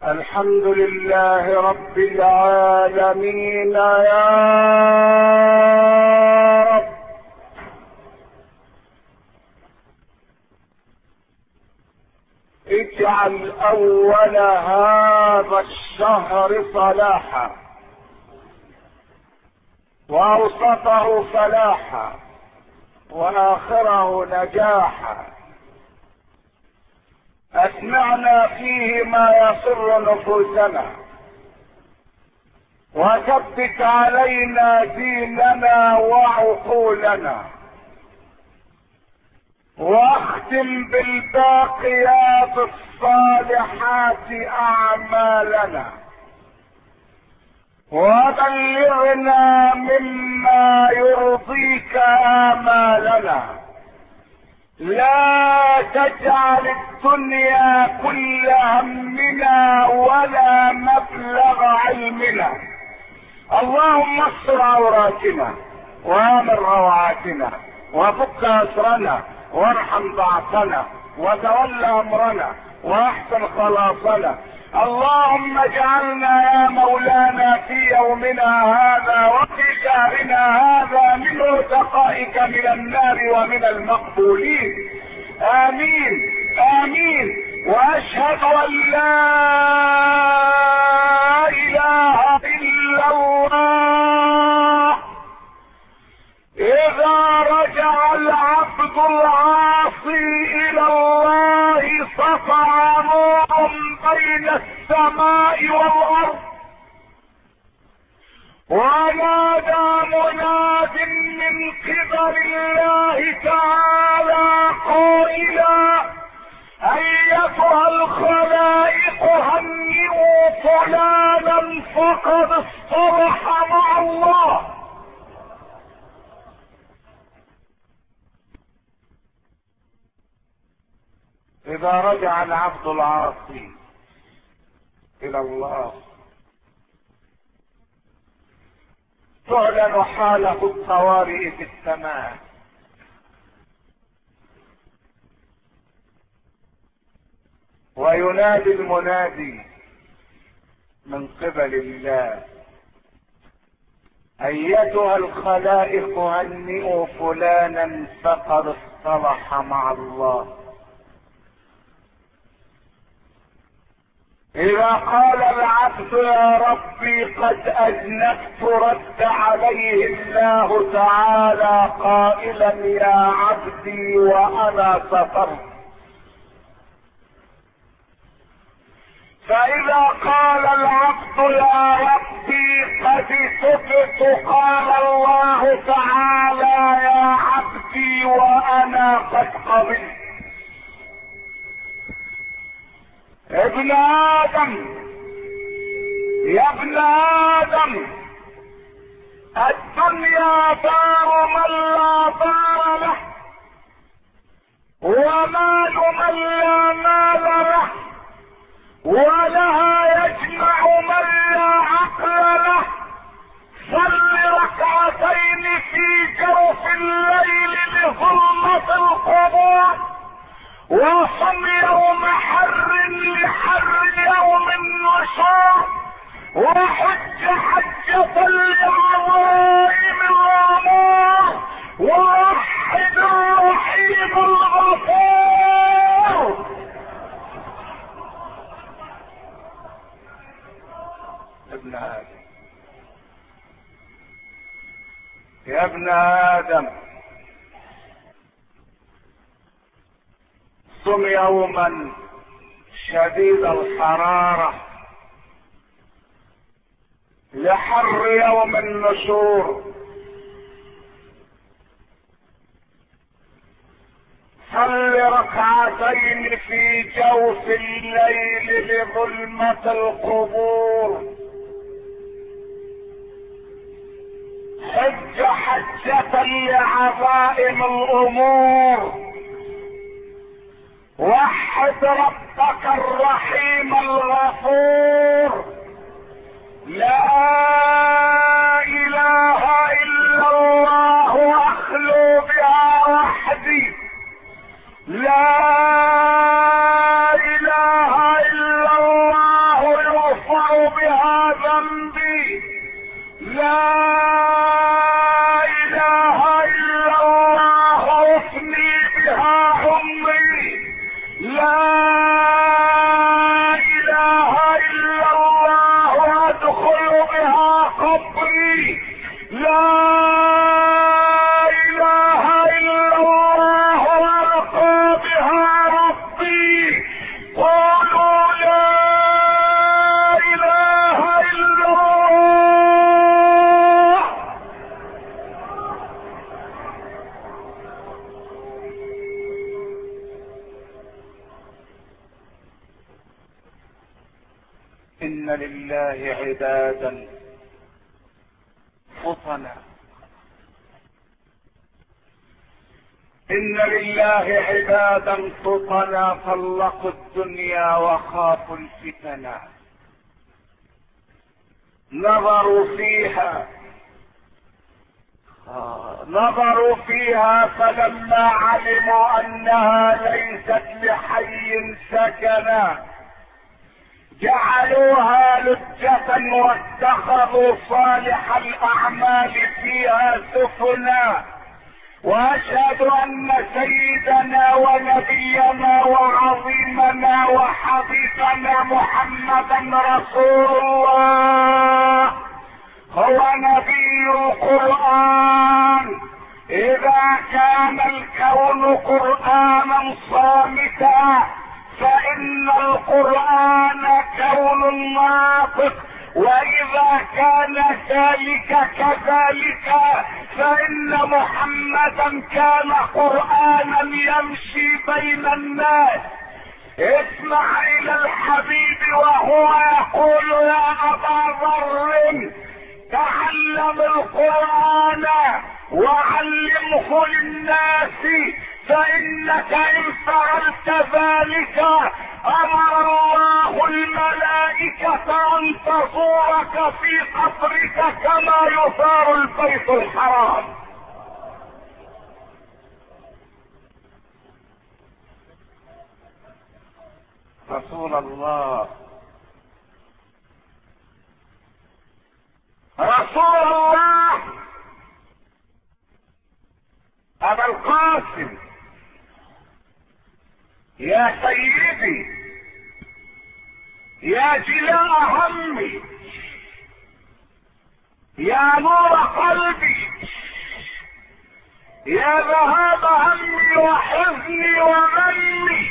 الحمد لله رب العالمين يا رب. اجعل اول هذا الشهر صلاحا واوسطه فلاحا واخره نجاحا. اسمعنا فيه ما يسر نفوسنا وثبت علينا ديننا وعقولنا واختم بالباقيات الصالحات اعمالنا وبلغنا مما يرضيك امالنا. لا تجعل الدنيا كل همنا ولا مبلغ علمنا. اللهم استر عوراتنا وامن روعاتنا وفك اسرنا وارحم ضعفنا وتول امرنا واحسن خلاصنا. اللهم اجعلنا يا مولانا في يومنا هذا وفي شهرنا هذا من عتقائك من النار ومن المقبولين. امين امين. واشهد ان لا اله الا الله. اذا رجع العبد العاصي الى الله سطع نور بين السماء والارض ونادى مناد من قبل الله تعالى قائلا ايتها الخلائق هنئوا فلانا فقد اصطلح مع الله. اذا رجع العبد العاصي الى الله تعلن حاله الطوارئ في السماء وينادي المنادي من قبل الله ايتها الخلائق هنئوا فلانا فقد اصطلح مع الله. اذا قال العبد يا ربي قد اذنبت رد عليه الله تعالى قائلا يا عبدي وانا سترت. فاذا قال العبد يا ربي قد تبت قال الله تعالى يا عبدي وانا قد قبلت. ابن ادم يا ابن ادم الدنيا دار من لا دار له ومال من لا مال له ولها يجمع من لا عقل له. صل ركعتين في جوف الليل لظلمة القبور وصم يوم حر لحر يوم النشور وحج حجة لعظائم الامور ووحد الرحيم الغفور. ابن ادم يا ابن ادم صم يوما شديد الحرارة لحر يوم النشور. صل ركعتين في جوف الليل لظلمة القبور. حج حجة لعظائم الامور. وحد ربك الرحيم الغفور. لا اله الا الله اخلو بها وحدي. لا اله الا الله إن لله عبادا فطنا، إن لله عبادا فطنا طلقوا الدنيا وخافوا الفتنا، نظروا فيها فلما علموا أنها ليست لحي سكنا جعلوها لجة واتخذوا صالح الأعمال فيها سفنا. وأشهد أن سيدنا ونبينا وعظيمنا وحبيبنا محمدا رسول الله هو نبي القرآن. إذا كان الكون قرآنا صامتا فإن القرآن كون ناطق، وإذا كان ذلك كذلك فإن محمدا كان قرآنا يمشي بين الناس. اسمع إلى الحبيب وهو يقول يا أبا ذر تعلم القرآن وعلمه للناس، فإنك إن فعلت ذلك أمر الله الملائكة أن تزورك في قبرك كما يزار البيت الحرام. رسول الله أبا القاسم يا سيدي يا جلاء همي يا نور قلبي يا ذهاب همي وحزني وغمي،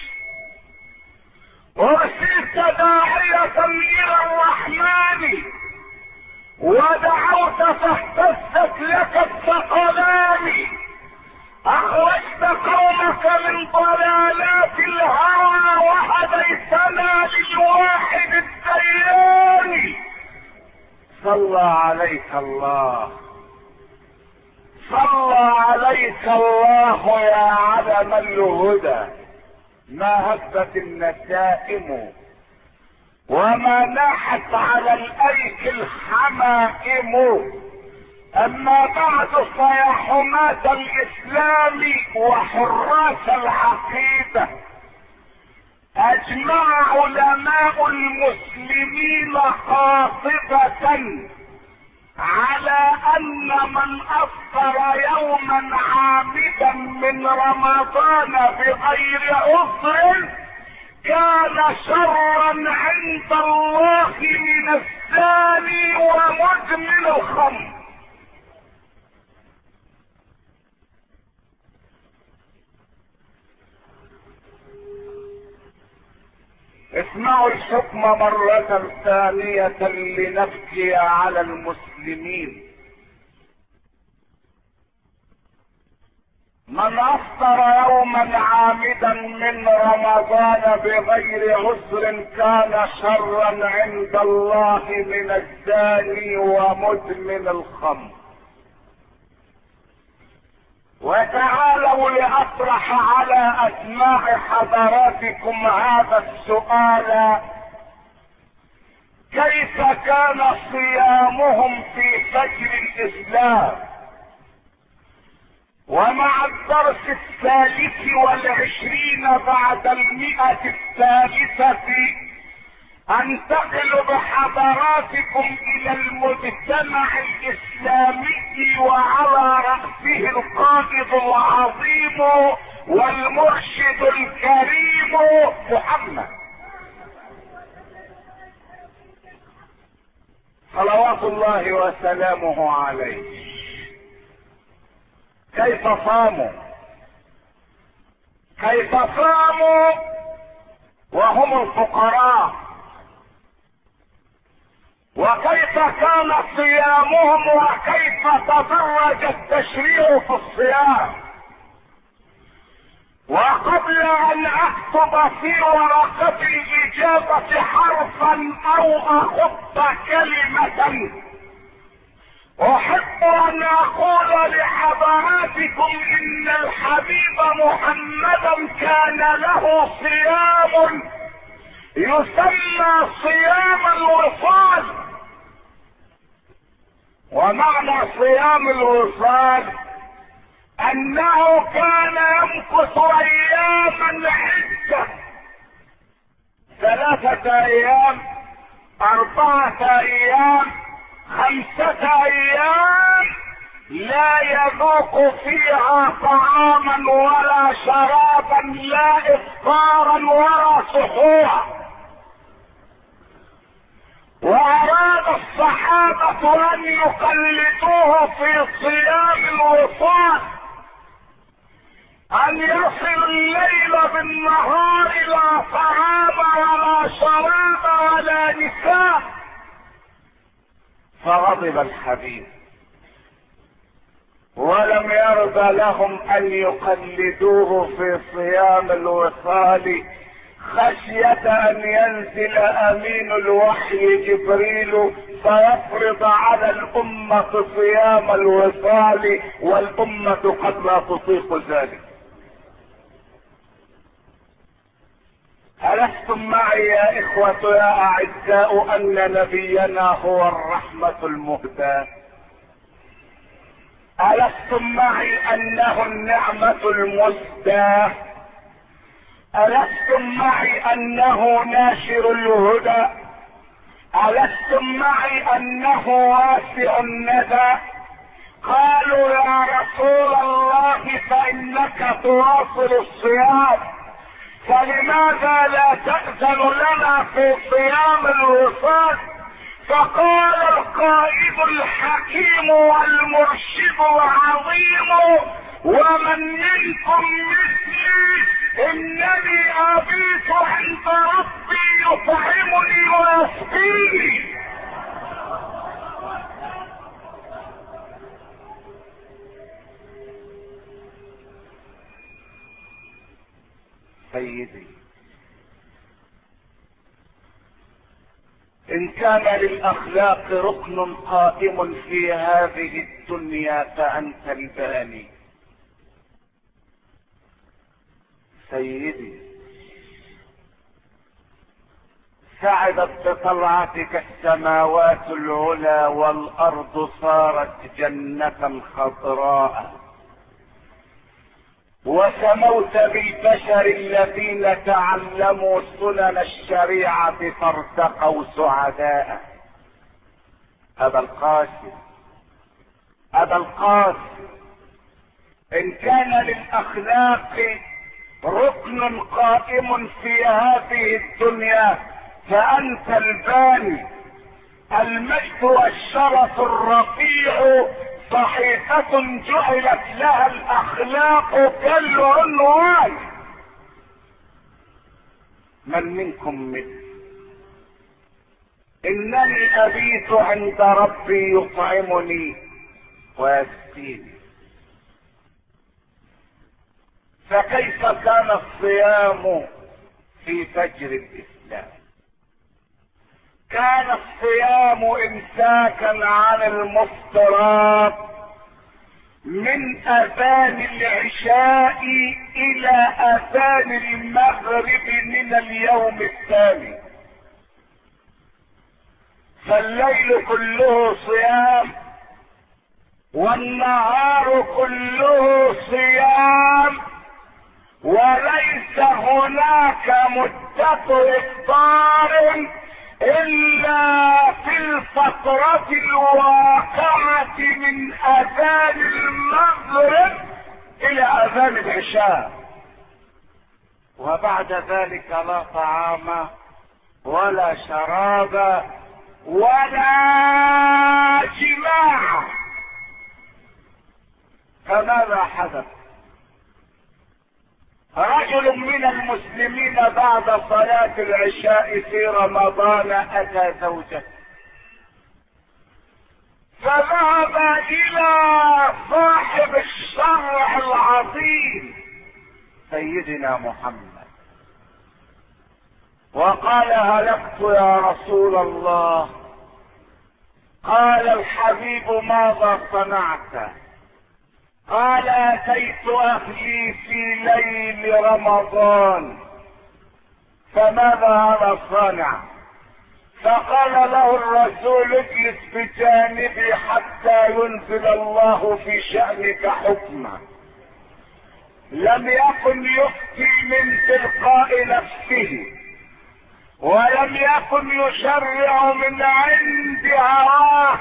ارسلت داعية الى الرحمن ودعوت فاهتزت لك الثقلان، اخرجت قومك من ضلالات الهوى وهديتنا للواحد الديان. صلى عليك الله، صلى عليك الله يا علم الهدى، ما هبت النسائم وما ناحت على الايك الحمائم. اما بعد فيا حماة الاسلام وحراس العقيدة، اجمع علماء المسلمين قاطبة على ان من افطر يوما عامدا من رمضان بغير عذر كان شرا عند الله من الزاني ومدمن الخمر. اسمعوا الحكم مرة ثانية لنبكي على المسلمين. من افطر يوما عامدا من رمضان بغير عذر كان شرا عند الله من الزاني ومدمن الخمر. وتعالوا لأطرح على أسماع حضراتكم هذا السؤال: كيف كان صيامهم في فجر الإسلام؟ ومع الدرس 23 بعد 100 انتقل بحضراتكم الى المجتمع الاسلامي وعلى رأسه القائد العظيم والمرشد الكريم محمد صلوات الله وسلامه عليه. كيف صاموا وهم الفقراء، وكيف كان صيامهم، وكيف تدرج التشريع في الصيام. وقبل ان اكتب في ورقة الاجابة حرفا او اخط كلمة، احب ان اقول لحضراتكم ان الحبيب محمدا كان له صيام يسمى صيام الوصال. ومعنى صيام الوصال انه كان يمكث اياما عدة، 3 ايام، 4 ايام، 5 ايام، لا يذوق فيها طعاما ولا شرابا، لا افطارا ولا سحورا. واراد الصحابة ان يقلدوه في صيام الوصال، ان يصل الليل بالنهار لا طعام ولا شراب ولا نساء. فغضب الحبيب ولم يرضى لهم ان يقلدوه في صيام الوصال، خشية ان ينزل امين الوحي جبريل فيفرض على الامة صيام الوصال، والامة قد لا تطيق ذلك. ألستم معي يا إخوة يا أعزاء أن نبينا هو الرحمة المهداة؟ ألستم معي أنه النعمة المسداة؟ ألستم معي أنه ناشر الهدى؟ ألستم معي أنه واسع الندى؟ قالوا يا رسول الله فإنك تواصل الصيام، فلماذا لا تأذن لنا في صيام الوصال؟ فقال القائد الحكيم والمرشد العظيم: ومن منكم مثلي انني ابيت عند ربي يطعمني ويسقيني. سيدي، ان كان للاخلاق ركن قائم في هذه الدنيا فانت الباني. سيدي، سعدت بطلعتك السماوات العلى والارض صارت جنة خضراء، وسموت بالبشر الذين تعلموا سنن الشريعة فارتقوا سعداء. ابا القاسم، ابا القاسم، ان كان للاخلاق ركن قائم في هذه الدنيا فانت الباني. المجد والشرف الرفيع صحيفة جعلت لها الاخلاق كالعنوان. من منكم مثل انني ابيت عند ربي يطعمني ويسقيني. فكيف كان الصيام في فجر الاسلام؟ كان الصيام امساكا عن المفطرات من اذان العشاء الى اذان المغرب من اليوم الثاني. فالليل كله صيام والنهار كله صيام، وليس هناك مدة افطار الا في الفترة الواقعة من اذان المغرب الى اذان العشاء، وبعد ذلك لا طعام ولا شراب ولا جماع. فماذا حدث؟ رجل من المسلمين بعد صلاة العشاء في رمضان اتى زوجته فذهب الى صاحب الشرع العظيم سيدنا محمد وقال: هلكت يا رسول الله. قال الحبيب: ماذا صنعت؟ قال: اتيت اهلي في ليل رمضان. فماذا هذا صنع؟ فقال له الرسول: اجلس بجانبي حتى ينزل الله في شأنك حكما. لم يكن يفتي من تلقاء نفسه، ولم يكن يشرع من عند هواه،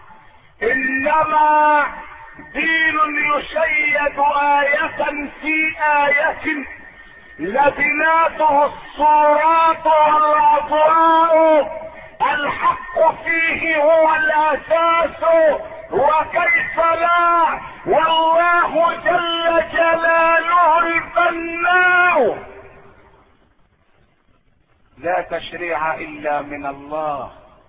انما دين يشيد آية في آية، لبناته الصورات والأضواء، الحق فيه هو الأساس، وكيف لا، والله جل جلاله البناء. لا تشريع إلا من الله،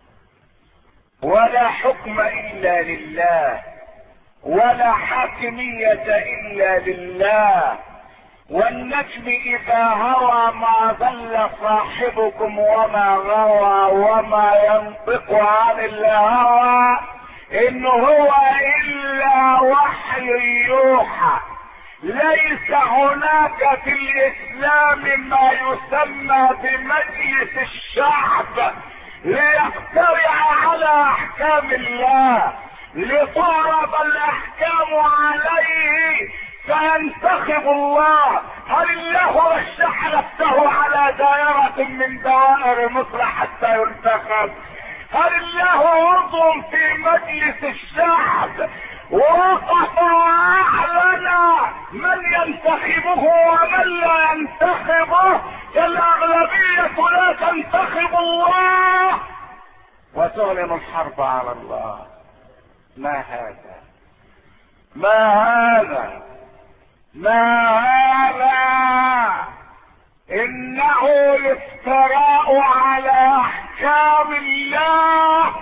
ولا حكم إلا لله، ولا حاكمية إلا لله. والنجم إذا هوى ما ضل صاحبكم وما غوى، وما ينطق عن الهوى إن هو إلا وحي يوحى. ليس هناك في الإسلام ما يسمى بمجلس الشعب ليقترع على أحكام الله، لتعرض الأحكام عليه فينتخب الله. هل الله رشح نفسه على دائرة من دوائر مصر حتى ينتخب؟ هل الله عضو في مجلس الشعب ووقف واعلن من ينتخبه ومن لا ينتخبه؟ الأغلبية لا تنتخب الله وتعلن الحرب على الله. ما هذا؟ ما هذا؟ ما هذا؟ انه الافتراء على احكام الله،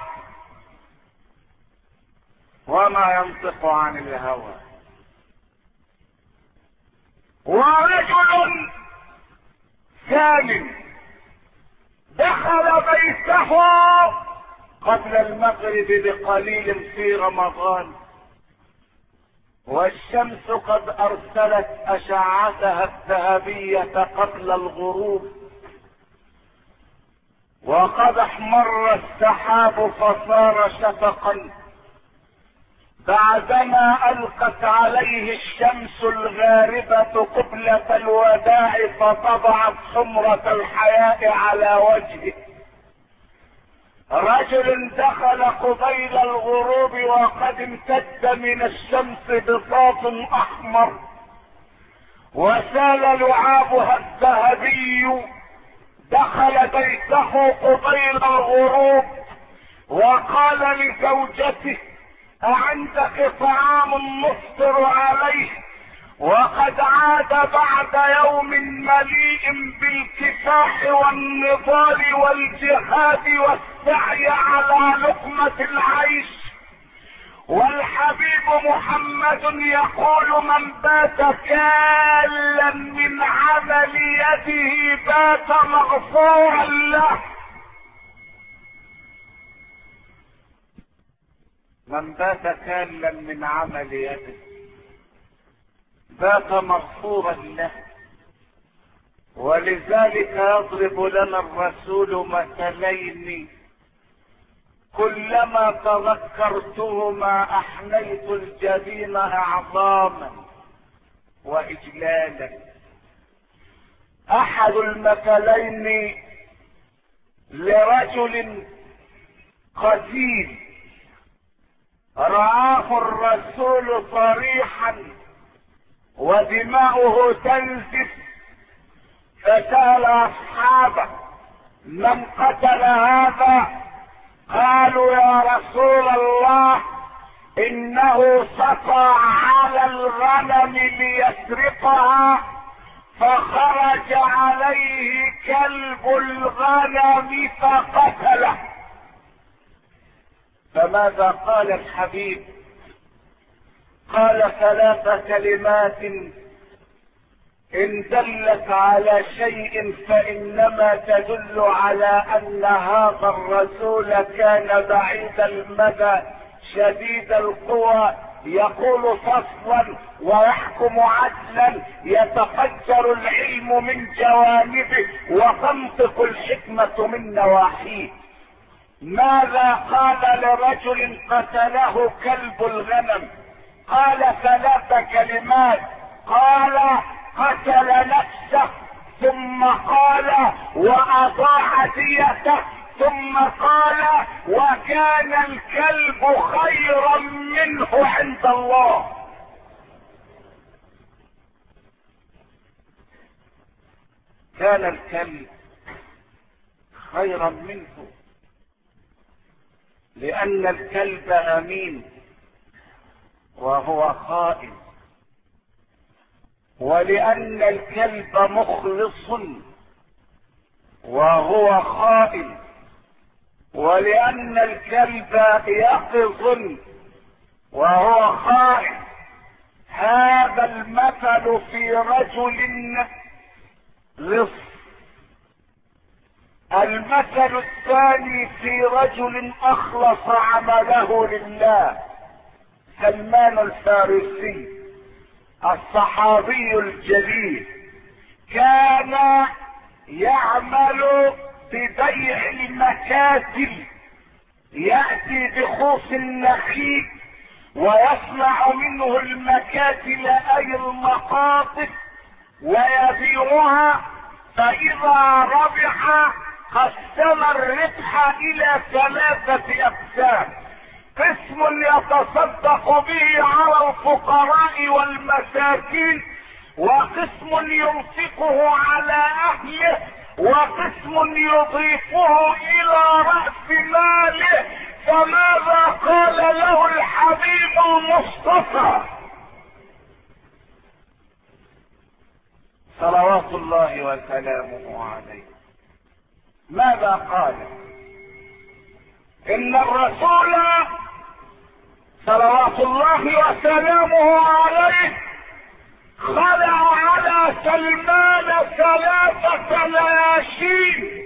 وما ينطق عن الهوى. ورجل ثاني دخل بيته قبل المغرب بقليل في رمضان، والشمس قد ارسلت اشعتها الذهبية قبل الغروب، وقد احمر السحاب فصار شفقا، بعدما القت عليه الشمس الغاربة قبلة الوداع فطبعت حمرة الحياء على وجهه. رجل دخل قبيل الغروب وقد امتد من الشمس بساط احمر وسال لعابها الذهبي، دخل بيته قبيل الغروب وقال لزوجته: أعندك طعام نفطر عليه؟ وقد عاد بعد يوم مليء بالكفاح والنضال والجهاد والسعي على لقمة العيش. والحبيب محمد يقول: من بات كالا من عمل يده بات مغفورا له. من بات كالا من عمل يده بات مغفورا له. ولذلك يضرب لنا الرسول مثلين كلما تذكرتهما احنيت الجبين اعظاما واجلالا. احد المثلين لرجل قتيل رآه الرسول صريحا ودماؤه تنزف، فسأل اصحابه: من قتل هذا؟ قالوا: يا رسول الله، انه سطى على الغنم ليسرقها فخرج عليه كلب الغنم فقتله. فماذا قال الحبيب؟ قال 3 كلمات ان دلت على شيء فانما تدل على ان هذا الرسول كان بعيد المدى شديد القوى، يقول فصلا ويحكم عدلا، يتفجر العلم من جوانبه وتنطق الحكمة من نواحيه. ماذا قال لرجل قتله كلب الغنم؟ قال 3 كلمات. قال قتل نفسه، ثم قال واضاع ديته، ثم قال وكان الكلب خيرا منه عند الله. كان الكلب خيرا منه، لان الكلب امين وهو خائن، ولان الكلب مخلص وهو خائن، ولان الكلب يقظ وهو خائن. هذا المثل في رجل لص. المثل الثاني في رجل اخلص عمله لله، سلمان الفارسي الصحابي الجليل، كان يعمل ببيع المكاتل، يأتي بخوص النخيل ويصنع منه المكاتل اي المقاطف ويبيعها، فاذا ربح قسم الربح الى 3 اقسام: قسم يتصدق به على الفقراء والمساكين، وقسم ينفقه على اهله، وقسم يضيفه الى رأس ماله. فماذا قال له الحبيب المصطفى صلوات الله وسلامه عليه؟ ماذا قال؟ ان الرسول صلوات الله وسلامه عليه خلع على سلمان 3 لياشين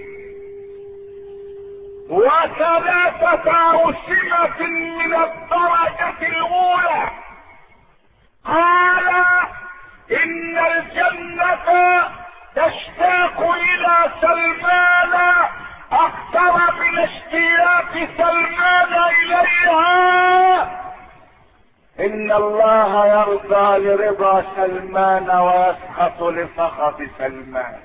و3 أوسمة من الدرجة الأولى. قال إن الجنة تشتاق إلى سلمان أكثر من اشتياق سلمان إليها. إن الله يرضى لرضا سلمان ويسخط لسخط سلمان.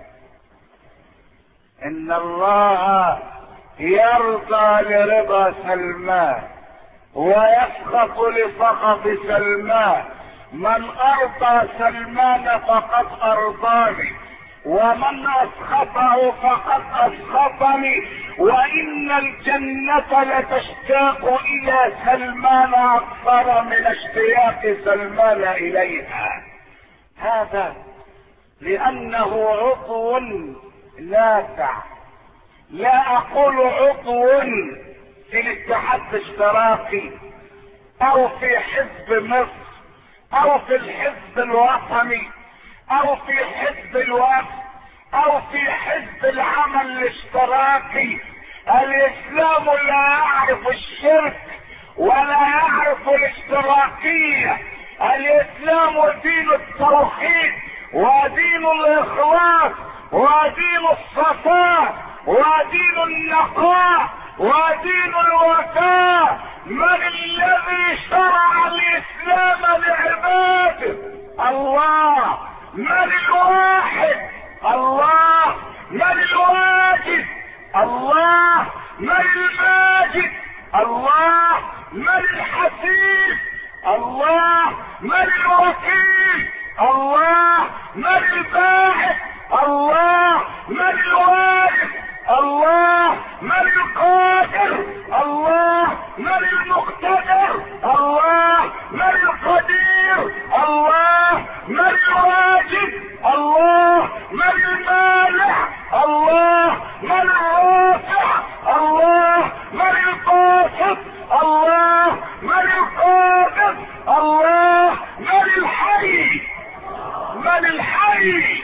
إن الله يرضى لرضا سلمان ويسخط لسخط سلمان. من ارضى سلمان فقد ارضاني، ومن اسخطه فقد اسخطني، وان الجنة لتشتاق الى سلمان اكثر من اشتياق سلمان اليها. هذا لانه عضو نافع. لا اقول عضو في الاتحاد الاشتراكي او في حزب مصر او في الحزب الوطني او في حزب الوفد او في حزب العمل الاشتراكي. الاسلام لا يعرف الشرك ولا يعرف الاشتراكية. الاسلام دين التوحيد ودين الاخلاص ودين الصفاء ودين النقاء ودين الوفاء. من الذي شرع الاسلام لعباده؟ الله. من الواحد؟ الله. من الواجد؟ الله. من الماجد؟ الله. من الحسيب؟ الله. من الوكيل؟ الله. من الباعث؟ الله. من الوارث؟ الله. من القادر؟ الله. من المقتدر؟ الله. من القدير؟ الله. من الواجب؟ الله. من المانع؟ الله. من الرافع؟ الله. من القاسط؟ الله. من القادر؟ الله. من الحي؟ من الحي؟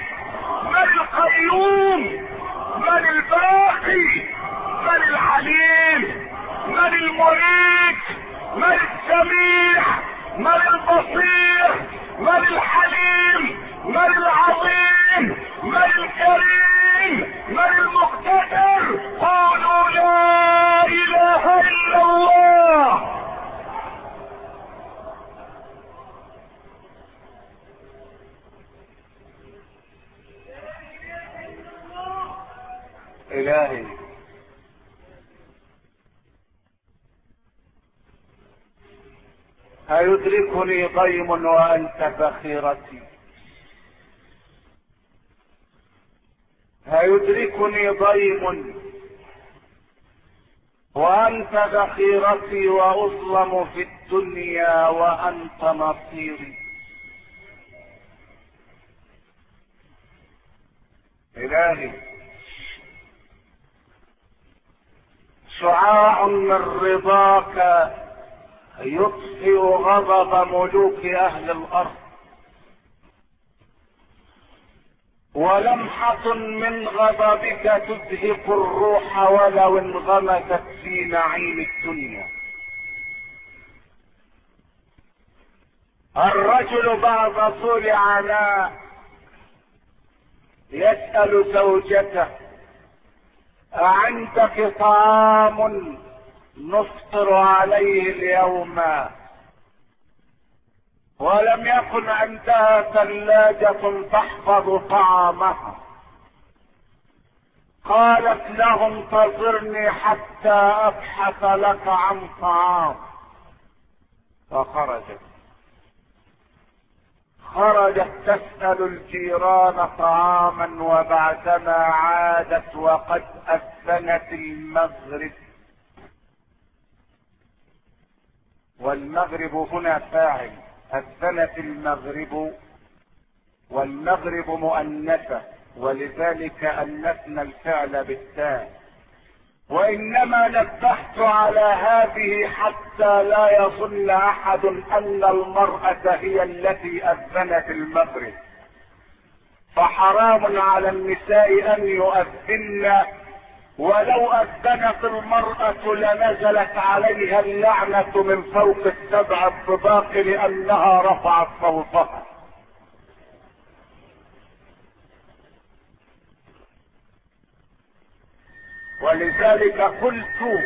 هيدركني ضيم وأنت ذخيرتي، هيدركني ضيم وأنت ذخيرتي، وأظلم في الدنيا وأنت نصيري. إلهي شعاع من رضاك يطفئ غضب ملوك أهل الأرض، ولمحة من غضبك تزهق الروح ولو انغمست في نعيم الدنيا. الرجل بعد طول عناء يسأل زوجته: أعندك طعام نفطر عليه اليوم؟ ولم يكن عندها ثلاجة تحفظ طعامها. قالت له: انتظرني حتى ابحث لك عن طعام. فخرجت تسأل الجيران طعاما، وبعدما عادت وقد أذنت المغرب. والمغرب هنا فاعل، أذنت المغرب، والمغرب مؤنثة، ولذلك أنثنا الفعل بالتاء. وإنما نبهت على هذه حتى لا يظن أحد أن المرأة هي التي أذنت المغرب، فحرام على النساء أن يؤذن، ولو أذنت المرأة لنزلت عليها اللعنة من فوق السبع الطباق لأنها رفعت صوتها. ولذلك قلت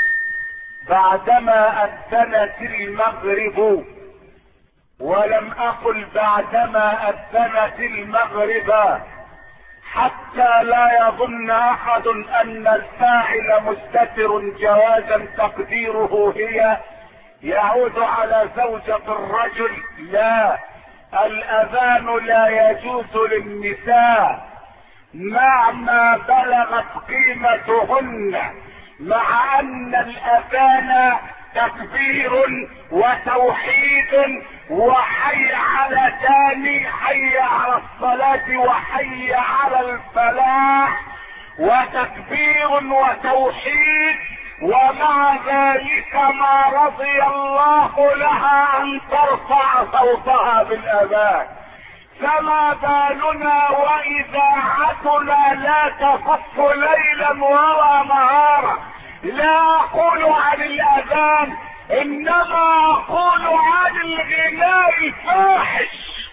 بعدما أذنت المغرب، ولم أقل بعدما أذنت المغرب، حتى لا يظن أحد أن الفاعل مستتر جوازا تقديره هي يعود على زوجة الرجل. لا، الأذان لا يجوز للنساء مهما بلغت قيمتهن، مع أن الأذان تكبير وتوحيد وحي على تاني، حي على الصلاة وحي على الفلاح، وتكبير وتوحيد، ومع ذلك ما رضي الله لها أن ترفع صوتها بالأذان. فما بالنا وإذاعتنا لا تصف ليلا ولا نهارا. لا أقول عن الأذان، إنما أقول عن الغناء الفاحش.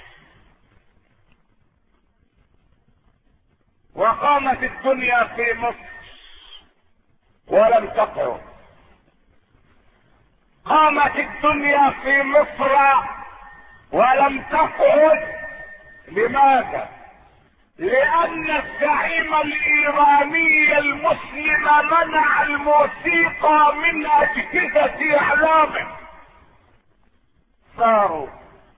وقامت الدنيا في مصر ولم تقعد. قامت الدنيا في مصر ولم تقعد. لماذا؟ لأن الزعيم الإيراني المسلم منع الموسيقى من أجهزة إعلامه. صاروا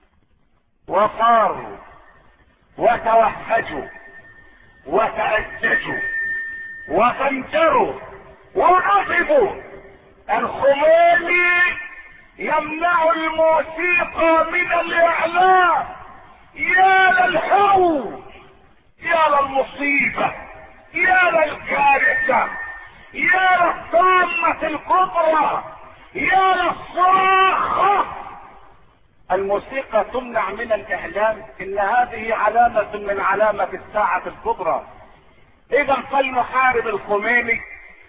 وصاروا وتوهجوا وتأججوا وفنجروا وغضبوا. الخميني يمنع الموسيقى من الإعلام. يا للحروب، يا للمصيبة، يا للكارثة، يا للطامة الكبرى، يا للصراخة. الموسيقى تمنع من الإعلام؟ إن هذه علامة من علامة الساعة الكبرى. إذا فلنحارب الخميني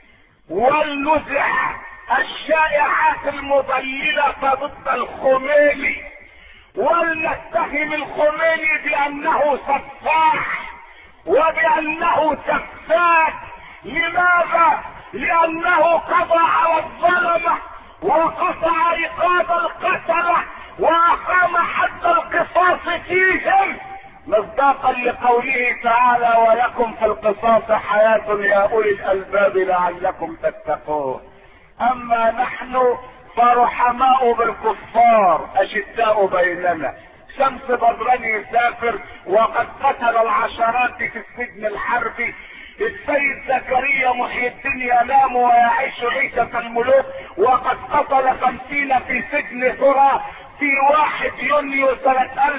ولنزع الشائعات المضللة ضد الخميني، ولنتهم الخميني بأنه سفاح وبأنه سفاك. لماذا؟ لأنه قضى على الظلمة وقطع رقاب القتلة وأقام حد القصاص فيهم، مصداقا لقوله تعالى: ولكم في القصاص حياة يا أولي الألباب لعلكم تتقون. أما نحن فرحماء بالكفار اشداء بيننا. شمس بدران يسافر وقد قتل العشرات في السجن الحربي. السيد زكريا محي الدين ينام ويعيش عيشة الملوك وقد قتل 50 في سجن ثرى في 1 يونيو سنة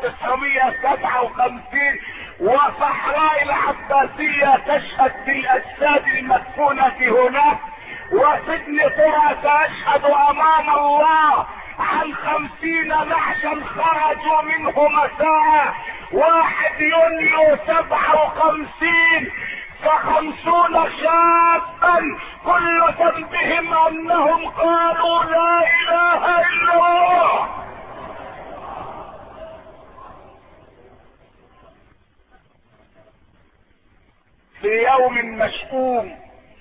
1957. وصحراء العباسية تشهد بالاجساد المدفونة هناك. وسجن ثرى سيشهد امام الله عن 50 نعشا خرجوا منه مساء 1 يونيو 57. ف50 شابا كل ذنبهم انهم قالوا لا اله الا الله. في يوم مشؤوم،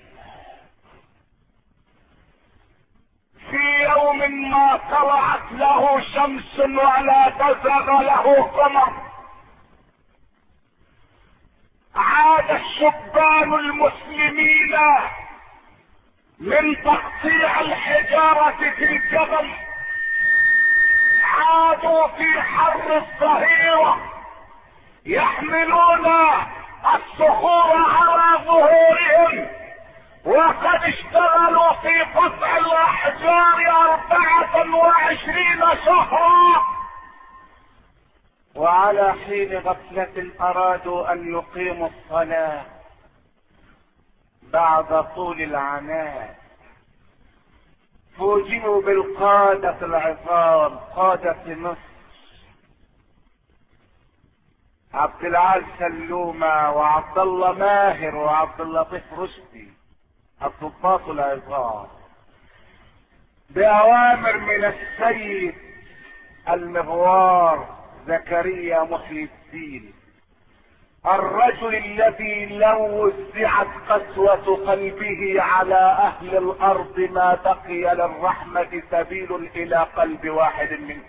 في يوم ما طلعت له شمس ولا تزغ له قمر، عاد الشبان المسلمين من تقطيع الحجارة في الجبل، عادوا في حر الظهيرة يحملون الصخور على ظهورهم، وقد اشتغلوا في قطع الاحجار 24 شهرا، وعلى حين غفلة ارادوا ان يقيموا الصلاة بعد طول العناء. فوجئوا بالقادة العظام، قادة مصر، عبد العال سلومة وعبد الله ماهر وعبد اللطيف رشدي، الضباط العظام، بأوامر من السيد المغوار زكريا محي الدين، الرجل الذي لو وزعت قسوة قلبه على اهل الارض ما بقي للرحمة سبيل الى قلب واحد منهم.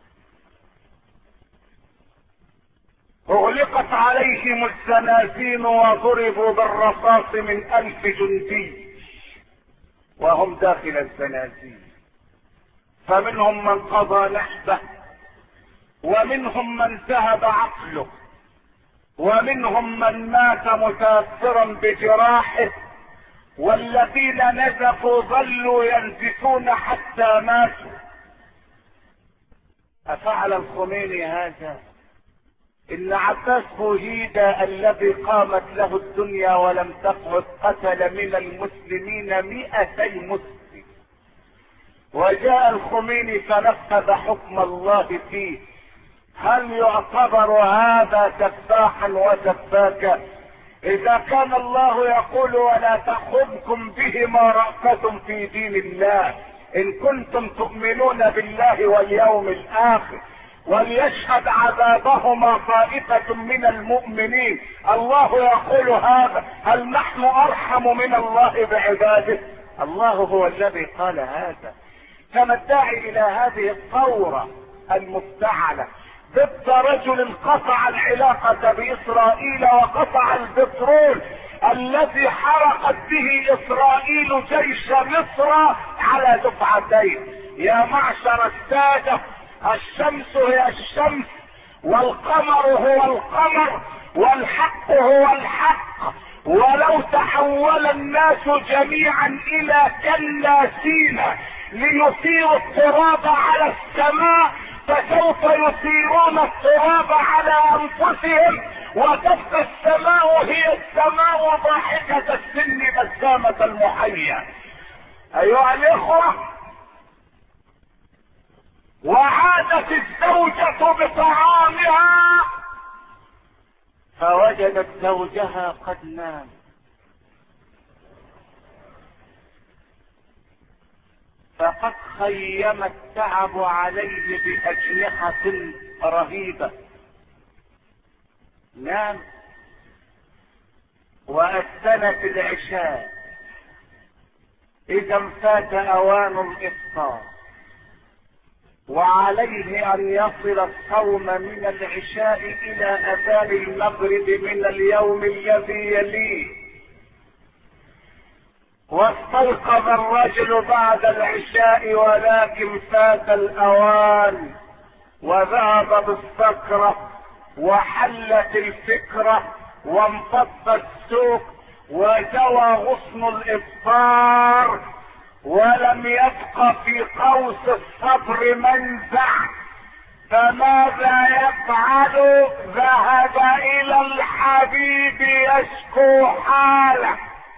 اغلقت عليهم الزنازين وضربوا بالرصاص من 1000 جندي وهم داخل الزنازين، فمنهم من قضى نحبه، ومنهم من ذهب عقله، ومنهم من مات متاثرا بجراحه، والذين نزفوا ظلوا ينزفون حتى ماتوا. افعل الخميني هذا؟ ان عباس بوهيدا الذي قامت له الدنيا ولم تقعد قتل من المسلمين 200 مسلم، وجاء الخميني فنفذ حكم الله فيه. هل يعتبر هذا سفاحا وسفاكا؟ اذا كان الله يقول ولا تأخذكم بهما رأفة في دين الله ان كنتم تؤمنون بالله واليوم الاخر، وليشهد عذابهما طائفة من المؤمنين. الله يقول هذا، هل نحن ارحم من الله بعباده؟ الله هو الذي قال هذا. كما الداعي الى هذه الثورة المفتعلة ضد رجل قطع العلاقة باسرائيل وقطع البترول الذي حرقت به اسرائيل جيش مصر على دفعتين. يا معشر السادة، الشمس هي الشمس، والقمر هو القمر، والحق هو الحق. ولو تحول الناس جميعا الى كالناسين ليثيروا التراب على السماء فسوف يثيرون التراب على انفسهم، وتبقى السماء هي السماء ضاحكة السن بسامة المحيا. ايها الاخوة، وعادت الزوجة بطعامها فوجدت زوجها قد نام، فقد خيم التعب عليه بأجنحة رهيبة. نام وأذنت العشاء، إذا فات أوان الإفطار، وعليه أن يصل الصوم من العشاء إلى أذان المغرب من اليوم الذي يليه. واستيقظ الرجل بعد العشاء ولكن فات الاوان، وذهب بالسكرة وحلت الفكرة وانفض السوق وجوى غصن الافطار، ولم يبق في قوس الصبر منزع. فماذا يفعل؟ ذهب الى الحبيب يشكو حاله.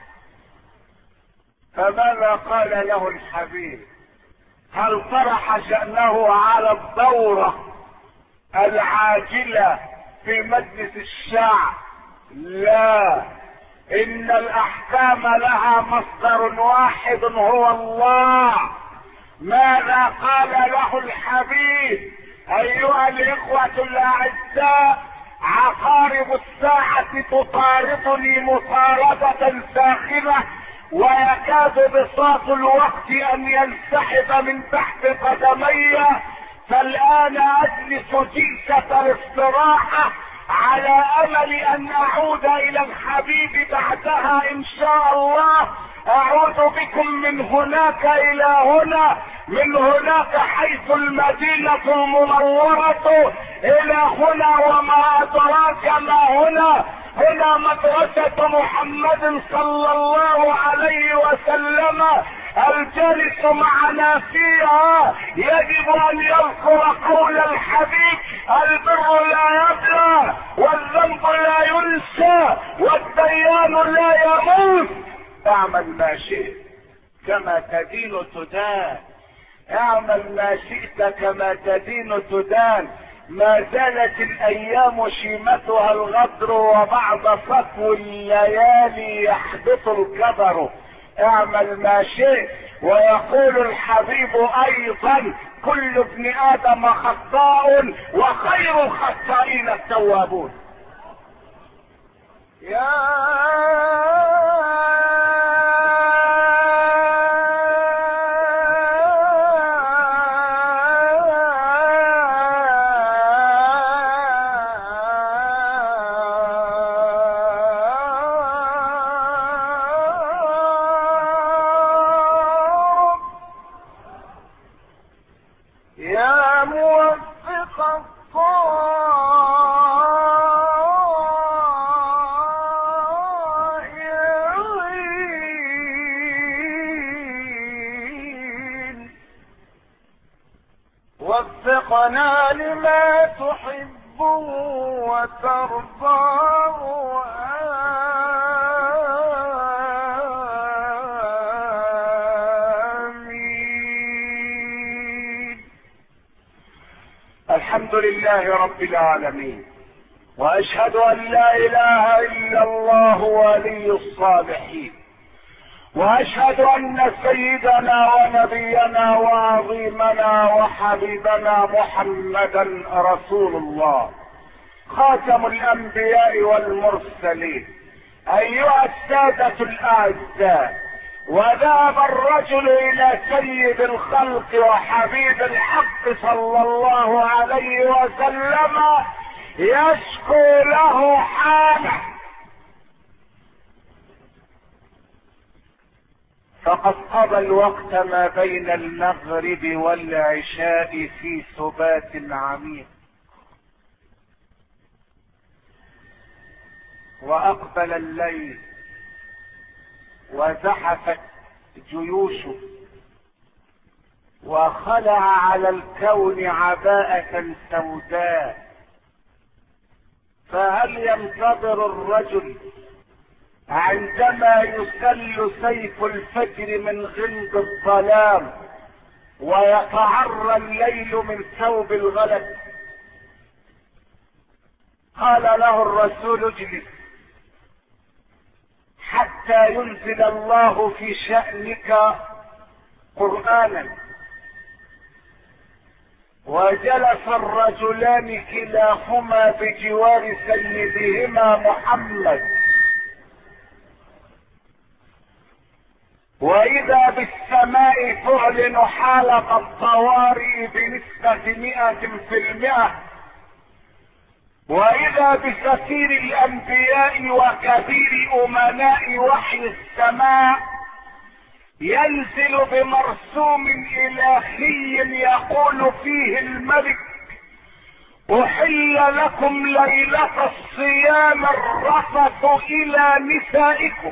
فماذا قال له الحبيب؟ هل طرح شأنه على الدورة العاجلة في مجلس الشعب؟ لا، ان الاحكام لها مصدر واحد هو الله. ماذا قال له الحبيب؟ ايها الاخوة الاعزاء، عقارب الساعة تطاردني مطاردة ساخنة، ويكاد بساط الوقت ان ينسحب من تحت قدمي، فالان اجلس جلسة الاستراحة على امل ان اعود الى الحبيب بعدها ان شاء الله. اعود بكم من هناك الى هنا، من هناك حيث المدينة المنورة الى هنا، وما ادراك ما هنا. هنا مدرسة محمد صلى الله عليه وسلم، الجالس معنا فيها يجب ان يذكر قول الحبيب: البر لا يبلى، والذنب لا ينسى، والديان لا يموت. اعمل ما شئت كما تدين تدان، اعمل ما شئت كما تدين تدان. ما زالت الايام شيمتها الغدر، وبعد صفو الليالي يحدث الكدر. اعمل ما شئت. ويقول الحبيب ايضا: كل ابن ادم خطاء، وخير الخطائين التوابون. وفقنا لما تحب وترضى، آمين. الحمد لله رب العالمين، واشهد ان لا اله الا الله ولي الصالحين، واشهد ان سيدنا ونبينا وعظيمنا وحبيبنا محمدا رسول الله، خاتم الانبياء والمرسلين. ايها السادة الاعزاء، وذهب الرجل الى سيد الخلق وحبيب الحق صلى الله عليه وسلم يشكو له حاله، فقد قضى الوقت ما بين المغرب والعشاء في سبات عميق، واقبل الليل وزحفت جيوشه، وخلع على الكون عباءة سوداء. فهل ينتظر الرجل عندما يسل سيف الفجر من غمد الظلام ويتعرى الليل من ثوب الغلب؟ قال له الرسول: اجلس حتى ينزل الله في شأنك قرآنا. وجلس الرجلان كلاهما بجوار سيدهما محمد، واذا بالسماء تعلن حالة الطوارئ بنسبة 100%، واذا بسفير الانبياء وكبير امناء وحي السماء ينزل بمرسوم الهي يقول فيه الملك: احل لكم ليلة الصيام الرفث الى نسائكم.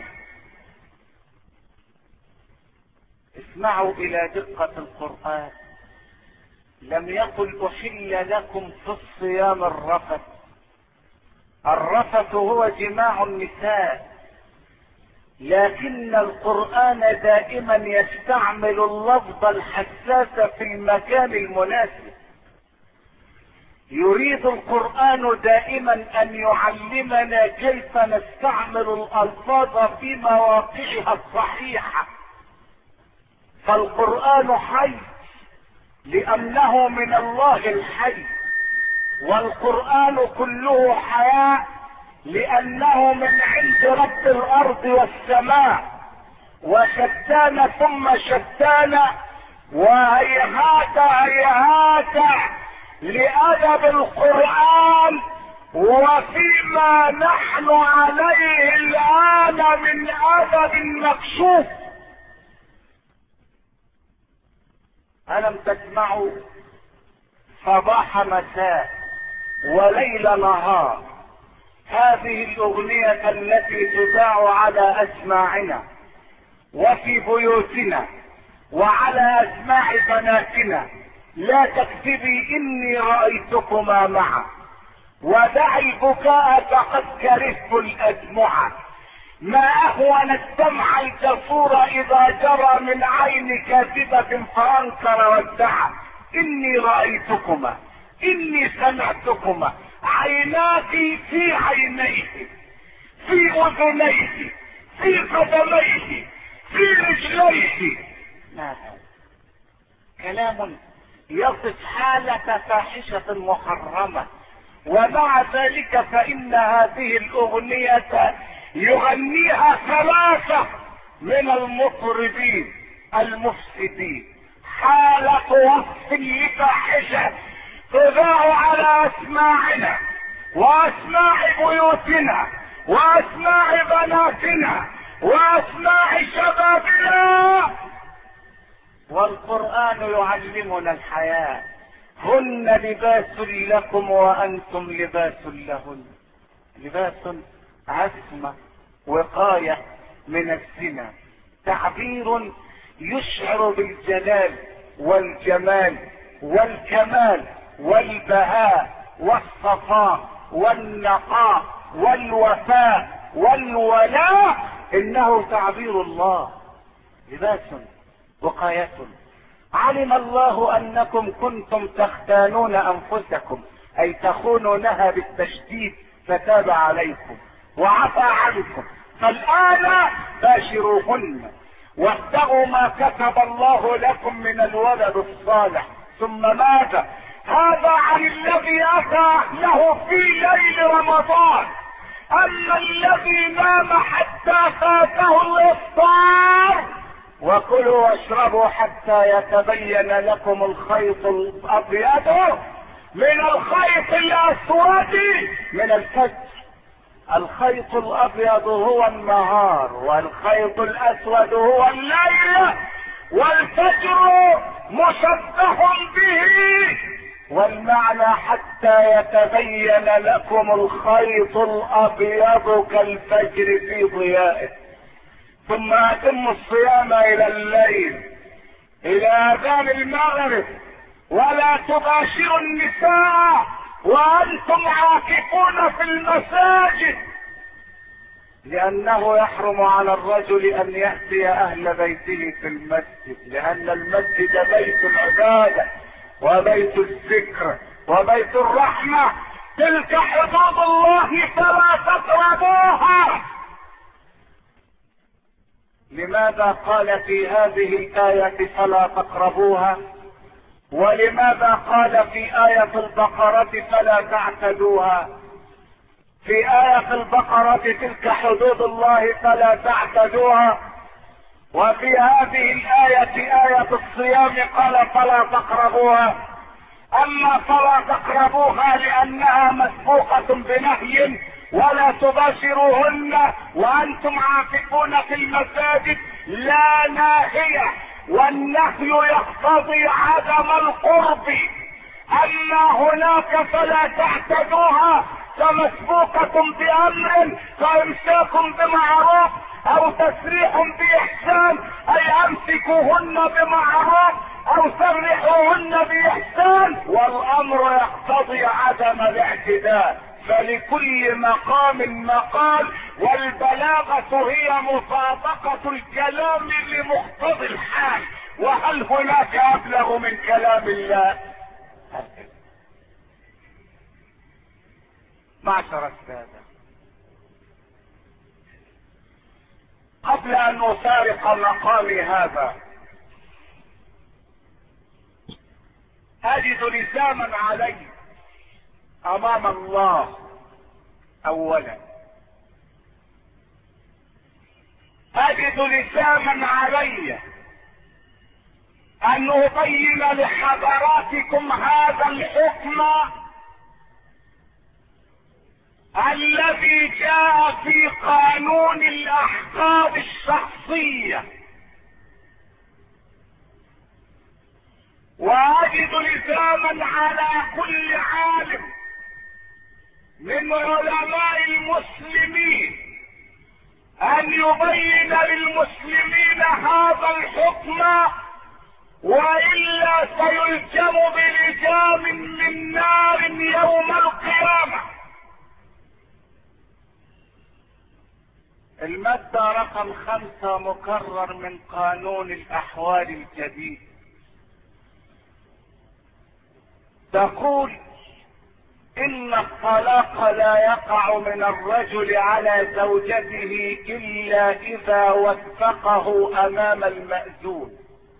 اسمعوا الى دقة القرآن، لم يقل احل لكم في الصيام الرفث. الرفث هو جماع النساء، لكن القرآن دائما يستعمل اللفظ الحساس في المكان المناسب. يريد القرآن دائما ان يعلمنا كيف نستعمل الالفاظ في مواقعها الصحيحة. فالقرآن حي لانه من الله الحي، والقرآن كله حياة لانه من عند رب الارض والسماء، وشتان ثم شتان، وهيهات هيهات لادب القرآن وفيما نحن عليه الان من ادب مكشوف. الم تسمعوا صباح مساء وليل نهار هذه الاغنية التي تذاع على اسماعنا وفي بيوتنا وعلى اسماع بناتنا؟ لا تكتبي اني رأيتكما معا، ودعي البكاء فقد كرهت الادمعة. ما اهون الدمع الجسور اذا جرى من عين كاذبة فانكر وادعى. اني رأيتكما، اني سمعتكما، عيناك في عينيه، في اذنيه، في قدميه، في رجليه. ما هذا كلام يصف حالة فاحشة محرمة. ومع ذلك فإن هذه الأغنية يغنيها ثلاثة من المطربين المفسدين. حالة وصف لفاحشة تذاع على أسماعنا وأسماع بيوتنا وأسماع بناتنا وأسماع شبابنا، والقرآن يعلمنا الحياة. هن لباس لكم وأنتم لباس لهن. لباس عصمة وقاية من الزنا، تعبير يشعر بالجلال والجمال والكمال والبهاء والصفاء والنقاء والوفاء والولاء. انه تعبير الله، لباس وقاية. علم الله انكم كنتم تختانون انفسكم، اي تخونونها بالتشديد، فتاب عليكم وعفى عنكم، فالآن باشروهن وابتغوا ما كتب الله لكم من الولد الصالح. ثم ماذا؟ هذا عن الذي اتى له في ليل رمضان. اما الذي نام حتى فاته الافطار، وكلوا واشربوا حتى يتبين لكم الخيط الابيض من الخيط الاسود من الفجر. الخيط الابيض هو النهار، والخيط الاسود هو الليل، والفجر مشبه به، والمعنى حتى يتبين لكم الخيط الابيض كالفجر في ضيائه. ثم اتموا الصيام الى الليل، الى اذان المغرب، ولا تباشروا النساء وانتم عاكفون في المساجد، لانه يحرم على الرجل ان ياتي اهل بيته في المسجد، لان المسجد بيت العباده وبيت الذكر وبيت الرحمه. تلك حدود الله فلا تقربوها. لماذا قال في هذه الآية فلا تقربوها؟ ولماذا قال في آية البقرة فلا تعتدوها؟ في آية البقرة تلك حدود الله فلا تعتدوها، وفي هذه الآية آية الصيام قال فلا تقربوها. أما فلا تقربوها لأنها مسبوقة بنهي ولا تباشروهن وأنتم عاكفون في المساجد، لا ناهية، والنهي يقتضي عدم القرب. اما هناك فلا تعتدوها، فمسبوقة بامر فامساك بمعروف او تسريح باحسان، اي امسكوهن بمعروف او سرحوهن باحسان، والامر يقتضي عدم الاعتداء. فلكل مقام مقال، والبلاغة هي مطابقة الكلام لمقتضي الحال. وهل هناك ابلغ من كلام الله؟ معشر السادة، قبل ان افارق مقامي هذا اجد لزاما علي امام الله. اولا اجد لزاما علي ان ابين لحضراتكم هذا الحكم الذي جاء في قانون الاحقاد الشخصية، واجد لزاما على كل عالم من علماء المسلمين ان يبين للمسلمين هذا الحكم، والا سيلجم بلجام من نار يوم القيامة. المادة رقم 5 مكرر من قانون الاحوال الجديد تقول ان الطلاق لا يقع من الرجل على زوجته الا اذا وثقه امام المأذون.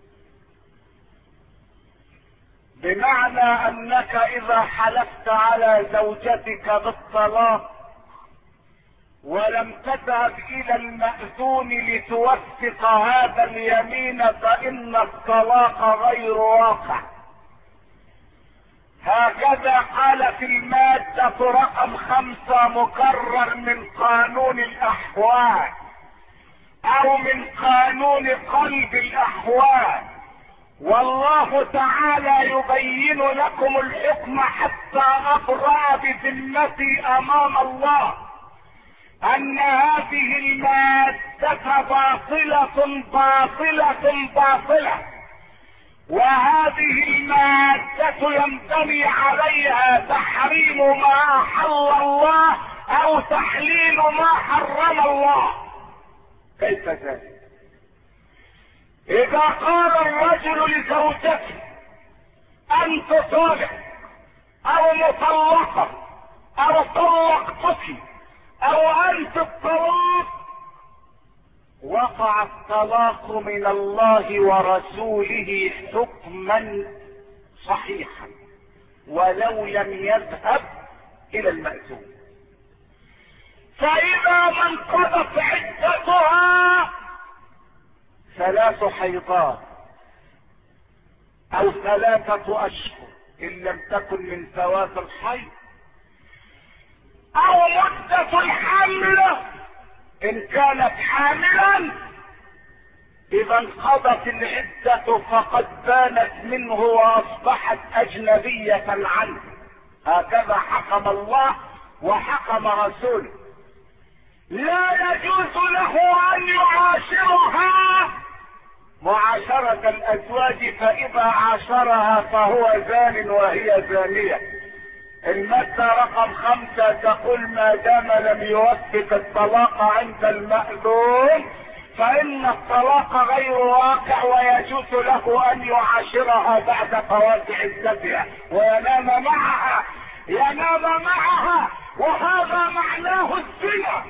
بمعنى انك اذا حلفت على زوجتك بالطلاق ولم تذهب الى المأذون لتوثق هذا اليمين فان الطلاق غير واقع. هكذا قال في المادة رقم 5 مكرر من قانون الاحوال او من قانون قلب الاحوال. والله تعالى يبين لكم الحكم حتى ابرأ بذمتي امام الله ان هذه المادة باطلة باطلة باطلة، وهذه المادة ينبني عليها تحريم ما احل الله او تحليل ما حرم الله. كيف ذلك؟ اذا قال الرجل لزوجته انت طالق او مطلقة او طلقتك او انت الطلاق، وقع الطلاق من الله ورسوله حكما صحيحا ولو لم يذهب الى المأذون. فاذا ما انقضت عدتها 3 حيضات او 3 اشهر ان لم تكن من ذوات الحيض، او مدة الحمل ان كانت حاملا، اذا انقضت العدة فقد بانت منه واصبحت اجنبية عنه. هكذا حكم الله وحكم رسوله. لا يجوز له ان يعاشرها معاشرة الازواج، فاذا عاشرها فهو زان وهي زانية. المادة رقم 5 تقول ما دام لم يوثق الطلاق عند المأذون فان الطلاق غير واقع، ويجوز له ان يعاشرها بعد فوات عدتها وينام معها، وهذا معناه الزنا.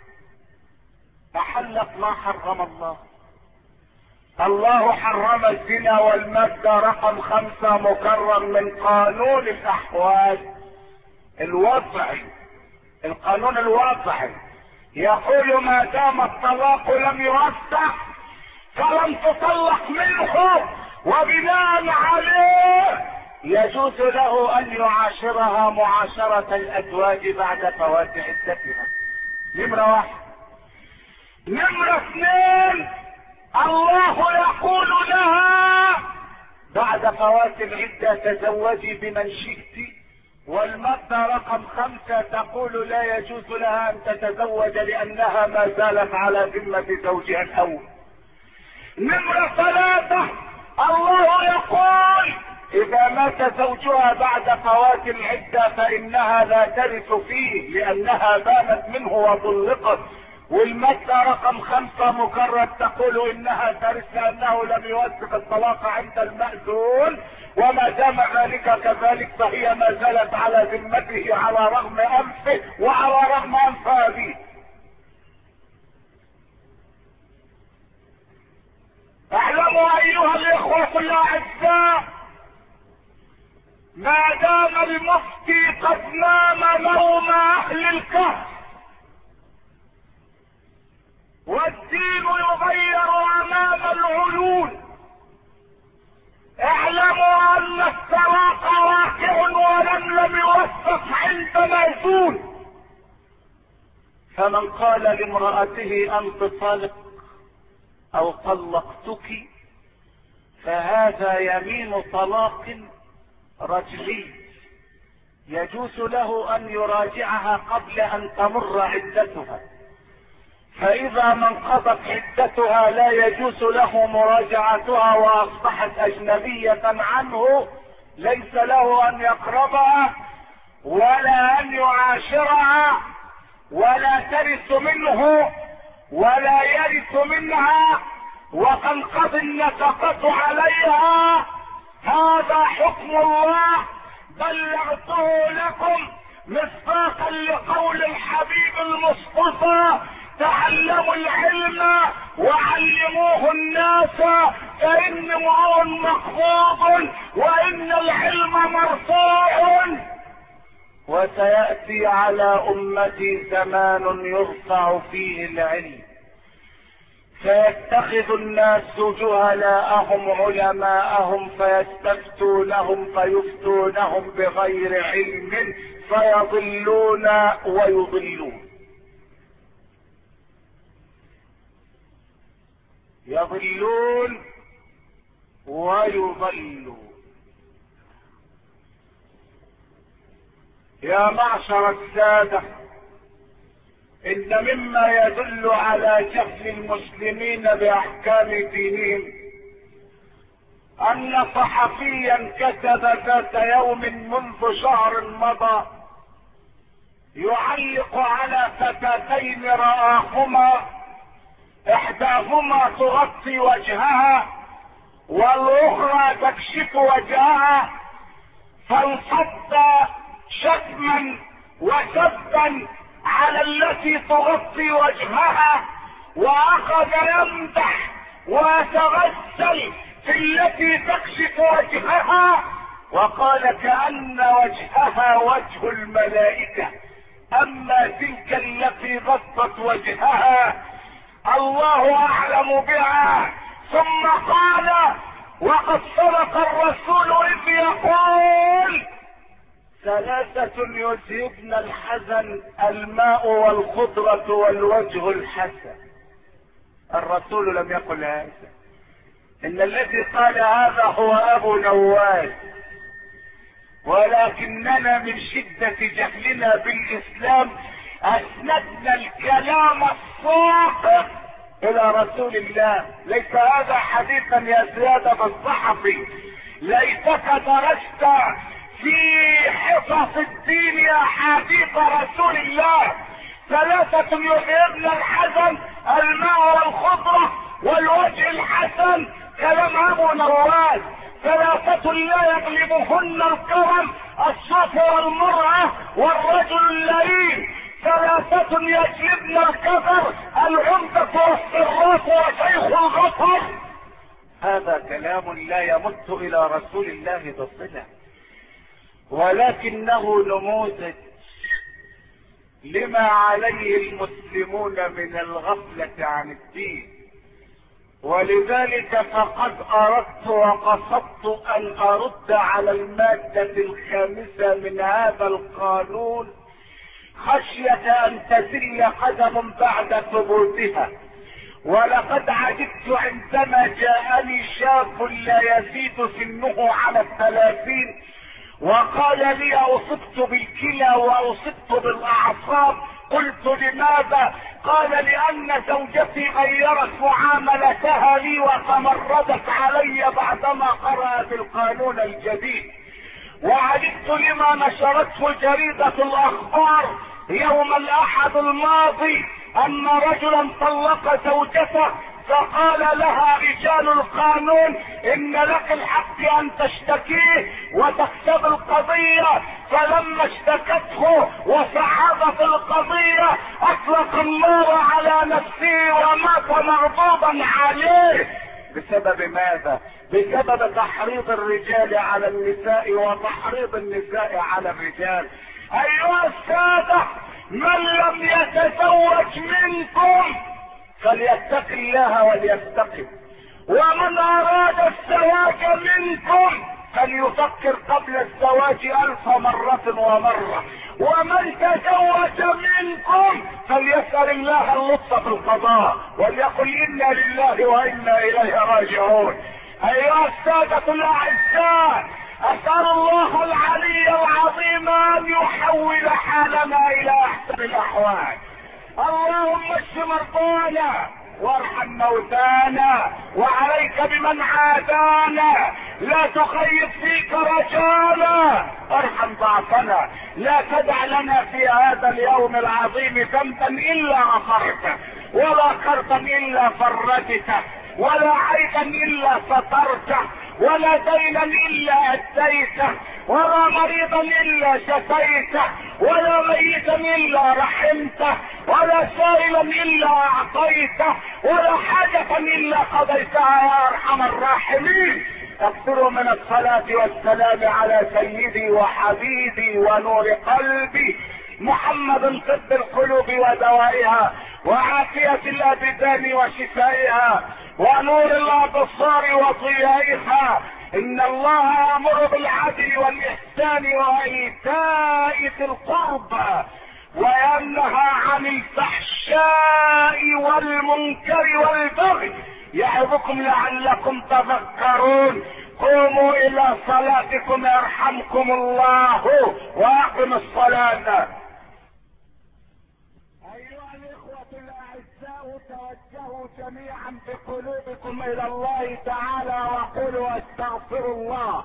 فحلت ما حرم الله. الله حرم الزنا، والمادة رقم 5 مكرر من قانون الاحوال الوضعي. القانون الوضعي يقول ما دام الطلاق لم يوثق فلم تطلق منه، وبناء عليه يجوز له ان يعاشرها معاشرة الازواج بعد فوات عدتها. نمرة 1. نمرة 2، الله يقول لها بعد فوات العدة تزوجي بمن شئت، والمادة رقم 5 تقول لا يجوز لها ان تتزوج لانها ما زالت على ذمة زوجها الاول. نمرة 3 الله يقول اذا مات زوجها بعد فوات العدة فانها لا ترث فيه لانها بانت منه وطلقت. والمادة رقم 5 مجرد تقول انها ترث لانه لم يوثق الطلاق عند المأذون، وما دام ذلك كذلك فهي ما زالت على ذمته على رغم انفه وعلى رغم انف ابيه. اعلموا ايها الاخوة الاعزاء ما دام المفتي قد نام نوم اهل الكهف والدين يغير امام العيون، اعلموا ان الطلاق واقع ولم يوثق عند مأذون. فمن قال لامرأته انت طالق او طلقتك فهذا يمين طلاق رجعي، يجوز له ان يراجعها قبل ان تمر عدتها، فاذا ما انقضت عدتها لا يجوز له مراجعتها واصبحت اجنبية عنه، ليس له ان يقربها ولا ان يعاشرها ولا ترث منه ولا يرث منها وتنقضي النفقة عليها. هذا حكم الله بلغته لكم مصداقا لقول الحبيب المصطفى تعلموا العلم وعلموه الناس فإن امرؤ مقبوض وإن العلم مرفوع. وسيأتي على أمتي زمان يرفع فيه العلم فيتخذ الناس جهلاءهم علماءهم فيستفتونهم فيفتونهم بغير علم فيضلون ويضلون. يضلون ويضلون. يا معشر السادة، ان مما يدل على جهل المسلمين باحكام دينهم ان صحفيا كتب ذات يوم منذ شهر مضى يعلق على فتاتين رآهما احداهما تغطي وجهها والاخرى تكشف وجهها، فانصب شتما وسبا على التي تغطي وجهها واخذ يمدح ويتغسل في التي تكشف وجهها وقال كأن وجهها وجه الملائكة، اما تلك التي غطت وجهها الله اعلم بها. ثم قال وقد صدق الرسول اذ يقول 3 يذهبن الحزن الماء والخضرة والوجه الحسن. الرسول لم يقل هذا، ان الذي قال هذا هو ابو نواس، ولكننا من شدة جهلنا بالاسلام اسندنا الكلام الصاخب الى رسول الله. ليس هذا حديثا يا سيادة الصحفي، ليتك درست في حصص الدين يا حديث رسول الله. 3 يذهبن الحزن الماء والخضرة والوجه الحسن، كلام ابو نواس. 3 لا يغلبهن الكرم الصف والمرأة والرجل اللئيم. 3 يجلبن الكفر العمدة والصراط وشيخ الغفر. هذا كلام لا يمت الى رسول الله بصلة، ولكنه نموذج لما عليه المسلمون من الغفلة عن الدين. ولذلك فقد اردت وقصدت ان ارد على المادة 5 من هذا القانون خشية ان تزل قدم بعد ثبوتها، ولقد عجبت عندما جاءني شاب لا يزيد سنه على 30 وقال لي اصبت بالكلى واصبت بالاعصاب. قلت لماذا؟ قال لان زوجتي غيرت معاملتها لي وتمردت علي بعدما قرأت القانون الجديد. وعجبت لما نشرته جريدة الاخبار يوم الاحد الماضي ان رجلا طلق زوجته فقال لها رجال القانون ان لك الحق ان تشتكيه وتكسب القضية. فلما اشتكته وصعدت القضية اطلق النار على نفسه ومات مغضوبا عليه. بسبب ماذا؟ بسبب تحريض الرجال على النساء وتحريض النساء على الرجال. ايها السادة، من لم يتزوج منكم فليتق الله وليستقم، ومن اراد الزواج منكم فليفكر قبل الزواج 1000 مرة ومرة، ومن تزوج منكم فليسأل الله اللطف في القضاء وليقل انا لله وانا اليه راجعون. ايها السادة الاعزاء، اسأل الله العلي العظيم ان يحول حالنا الى احسن الاحوال. اللهم اشف مرضانا وارحم موتانا وعليك بمن عادانا، لا تخيب فيك رجانا، ارحم ضعفنا، لا تدع لنا في هذا اليوم العظيم ذنبا الا غفرته، ولا كربا الا فرجته، ولا عيبا الا سترته، ولا دينا الا اديته، ولا مريضا الا شفيته، ولا ميتا الا رحمته، ولا سائلا الا اعطيته، ولا حاجة الا قضيتها يا ارحم الراحمين. اكثروا من الصلاة والسلام على سيدي وحبيبي ونور قلبي محمد، طب القلوب ودوائها وعافية الابدان وشفائها ونور الابصار وضيائها. ان الله يأمر بالعدل والاحسان وايتاء ذي القربى وينهى عن الفحشاء والمنكر والبغي يعظكم لعلكم تذكرون. قوموا الى صلاتكم يرحمكم الله واقم الصلاة. ايها الاخوة الاعزاء، توجهوا جميعا بقلوبكم الى الله تعالى وقولوا استغفر الله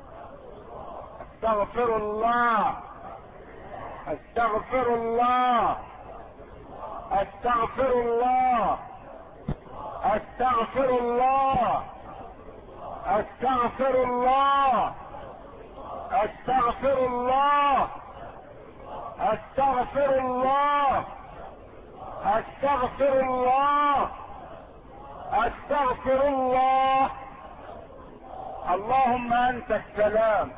استغفر الله استغفر الله استغفر الله استغفر الله استغفر الله استغفر الله استغفر الله استغفر الله استغفر الله. اللهم انت السلام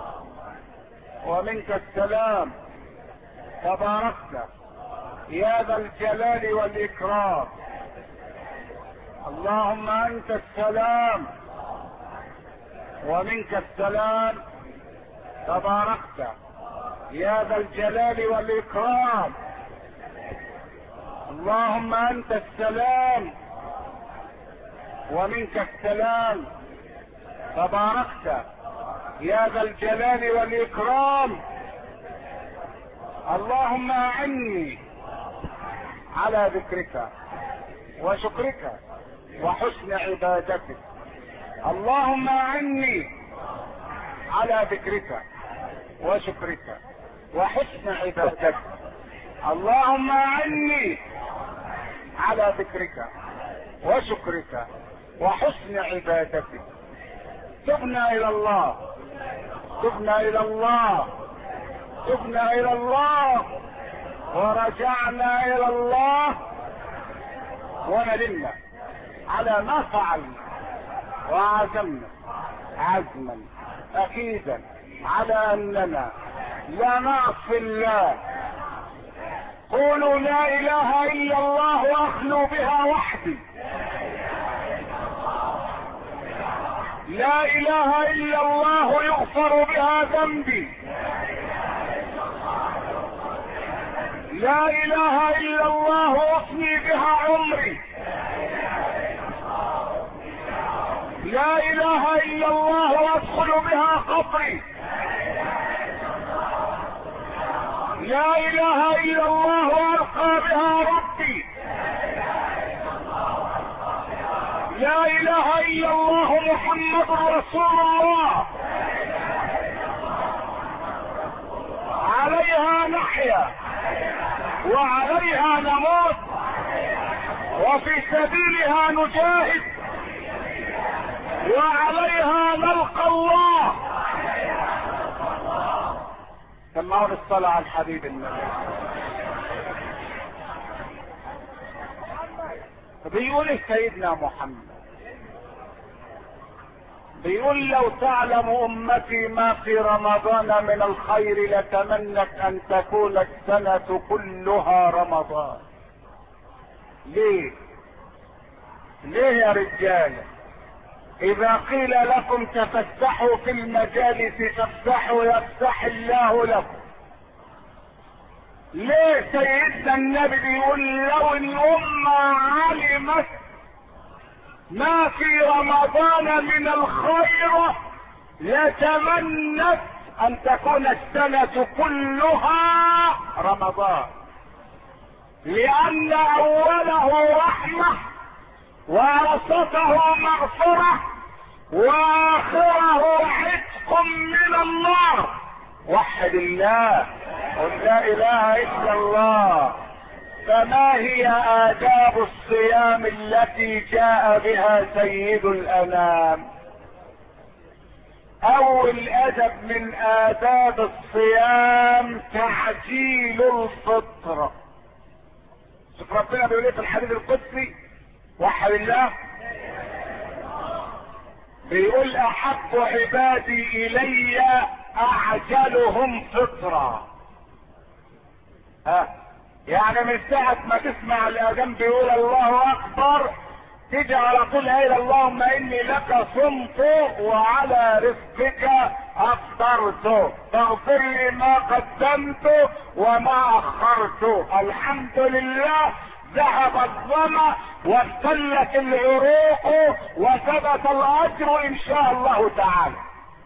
ومنك السلام، تباركت يا ذا الجلال والاكرام. اللهم انت السلام ومنك السلام، تباركت يا ذا الجلال والاكرام. اللهم انت السلام ومنك السلام، تباركت يا ذا الجلال والاكرام. اللهم اعني على ذكرك وشكرك وحسن عبادتك. اللهم اعني على ذكرك وشكرك وحسن عبادتك. اللهم اعني على ذكرك وشكرك وحسن عبادتك. تبنا الى الله تبنا الى الله تبنا الى الله ورجعنا الى الله وندمنا على ما فعلنا وعزمنا عزما اكيدا على اننا لا نعصي الله. قولوا لا اله الا الله واخلوا بها وحدي. لا اله الا الله يغفر بها ذنبي. لا اله الا الله افني بها عمري. لا اله الا الله وادخل بها قبري، لا اله الا الله والقى بها ربي، لا اله الا الله محمد رسول الله، عليها نحيا وعليها نموت وفي سبيلها نجاهد وعليها نلقى الله. سمعوا الصلاة على الحبيب النبي. بيقول سيدنا محمد، بيقول لو تعلم امتي ما في رمضان من الخير لتمنت ان تكون السنة كلها رمضان. ليه؟ ليه يا رجال؟ اذا قيل لكم تفسحوا في المجالس فافسحوا يفسح الله لكم. ليه سيدنا النبي بيقول لو الامة علمت ما في رمضان من الخير لتمنت ان تكون السنة كلها رمضان، لان اوله رحمة ووسطه مغفرة واخره عتق من النار. وحد الله، قل لا اله الا الله. فما هي آداب الصيام التي جاء بها سيد الأنام؟ أول أدب من آداب الصيام تعجيل الفطر. شوف ربنا بيقول ايه في الحديث القدسي، وحد الله، بيقول أحب عبادي إلي أعجلهم فطرا. يعني من ساعة ما تسمع الأذان بيقول الله أكبر تيجي على طول قايل اللهم إني لك صمت وعلى رزقك أفطرت فاغفر لي ما قدمت وما أخرت. الحمد لله ذهب الظمأ وابتلت العروق وثبت الأجر إن شاء الله تعالى.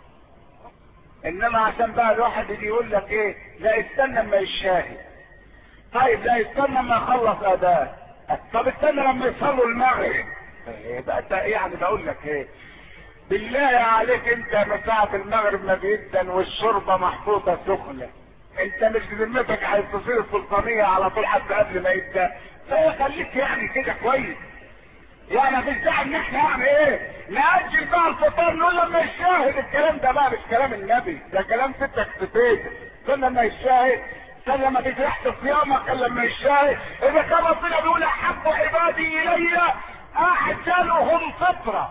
إنما عشان بقى الواحد يجي يقول لك إيه، لا استنى اما يشاهد. طيب لا استنى ما يخلص اداء، طب استنى لما يصلوا المغرب. يبقى انت يعني بقول لك ايه، بالله عليك انت من ساعة المغرب ما بيدن والشوربه محطوطه سخنه، انت مش بذمتك هتصير السلطانيه على طول حتى قبل ما يبدا؟ فخليك يعني كده كويس. يعني مفيش داعي ان احنا يعني ايه نأجل بقى الفطار نقول لما يشاهد. الكلام ده بقى مش كلام النبي، ده كلام ستك في بيتك. استنى لما يشاهد، استنى لما تيجي ريحه صيامك لما يشاهد. اذا كان ربنا بيقول احب عبادي الي اعجلهم فطرا،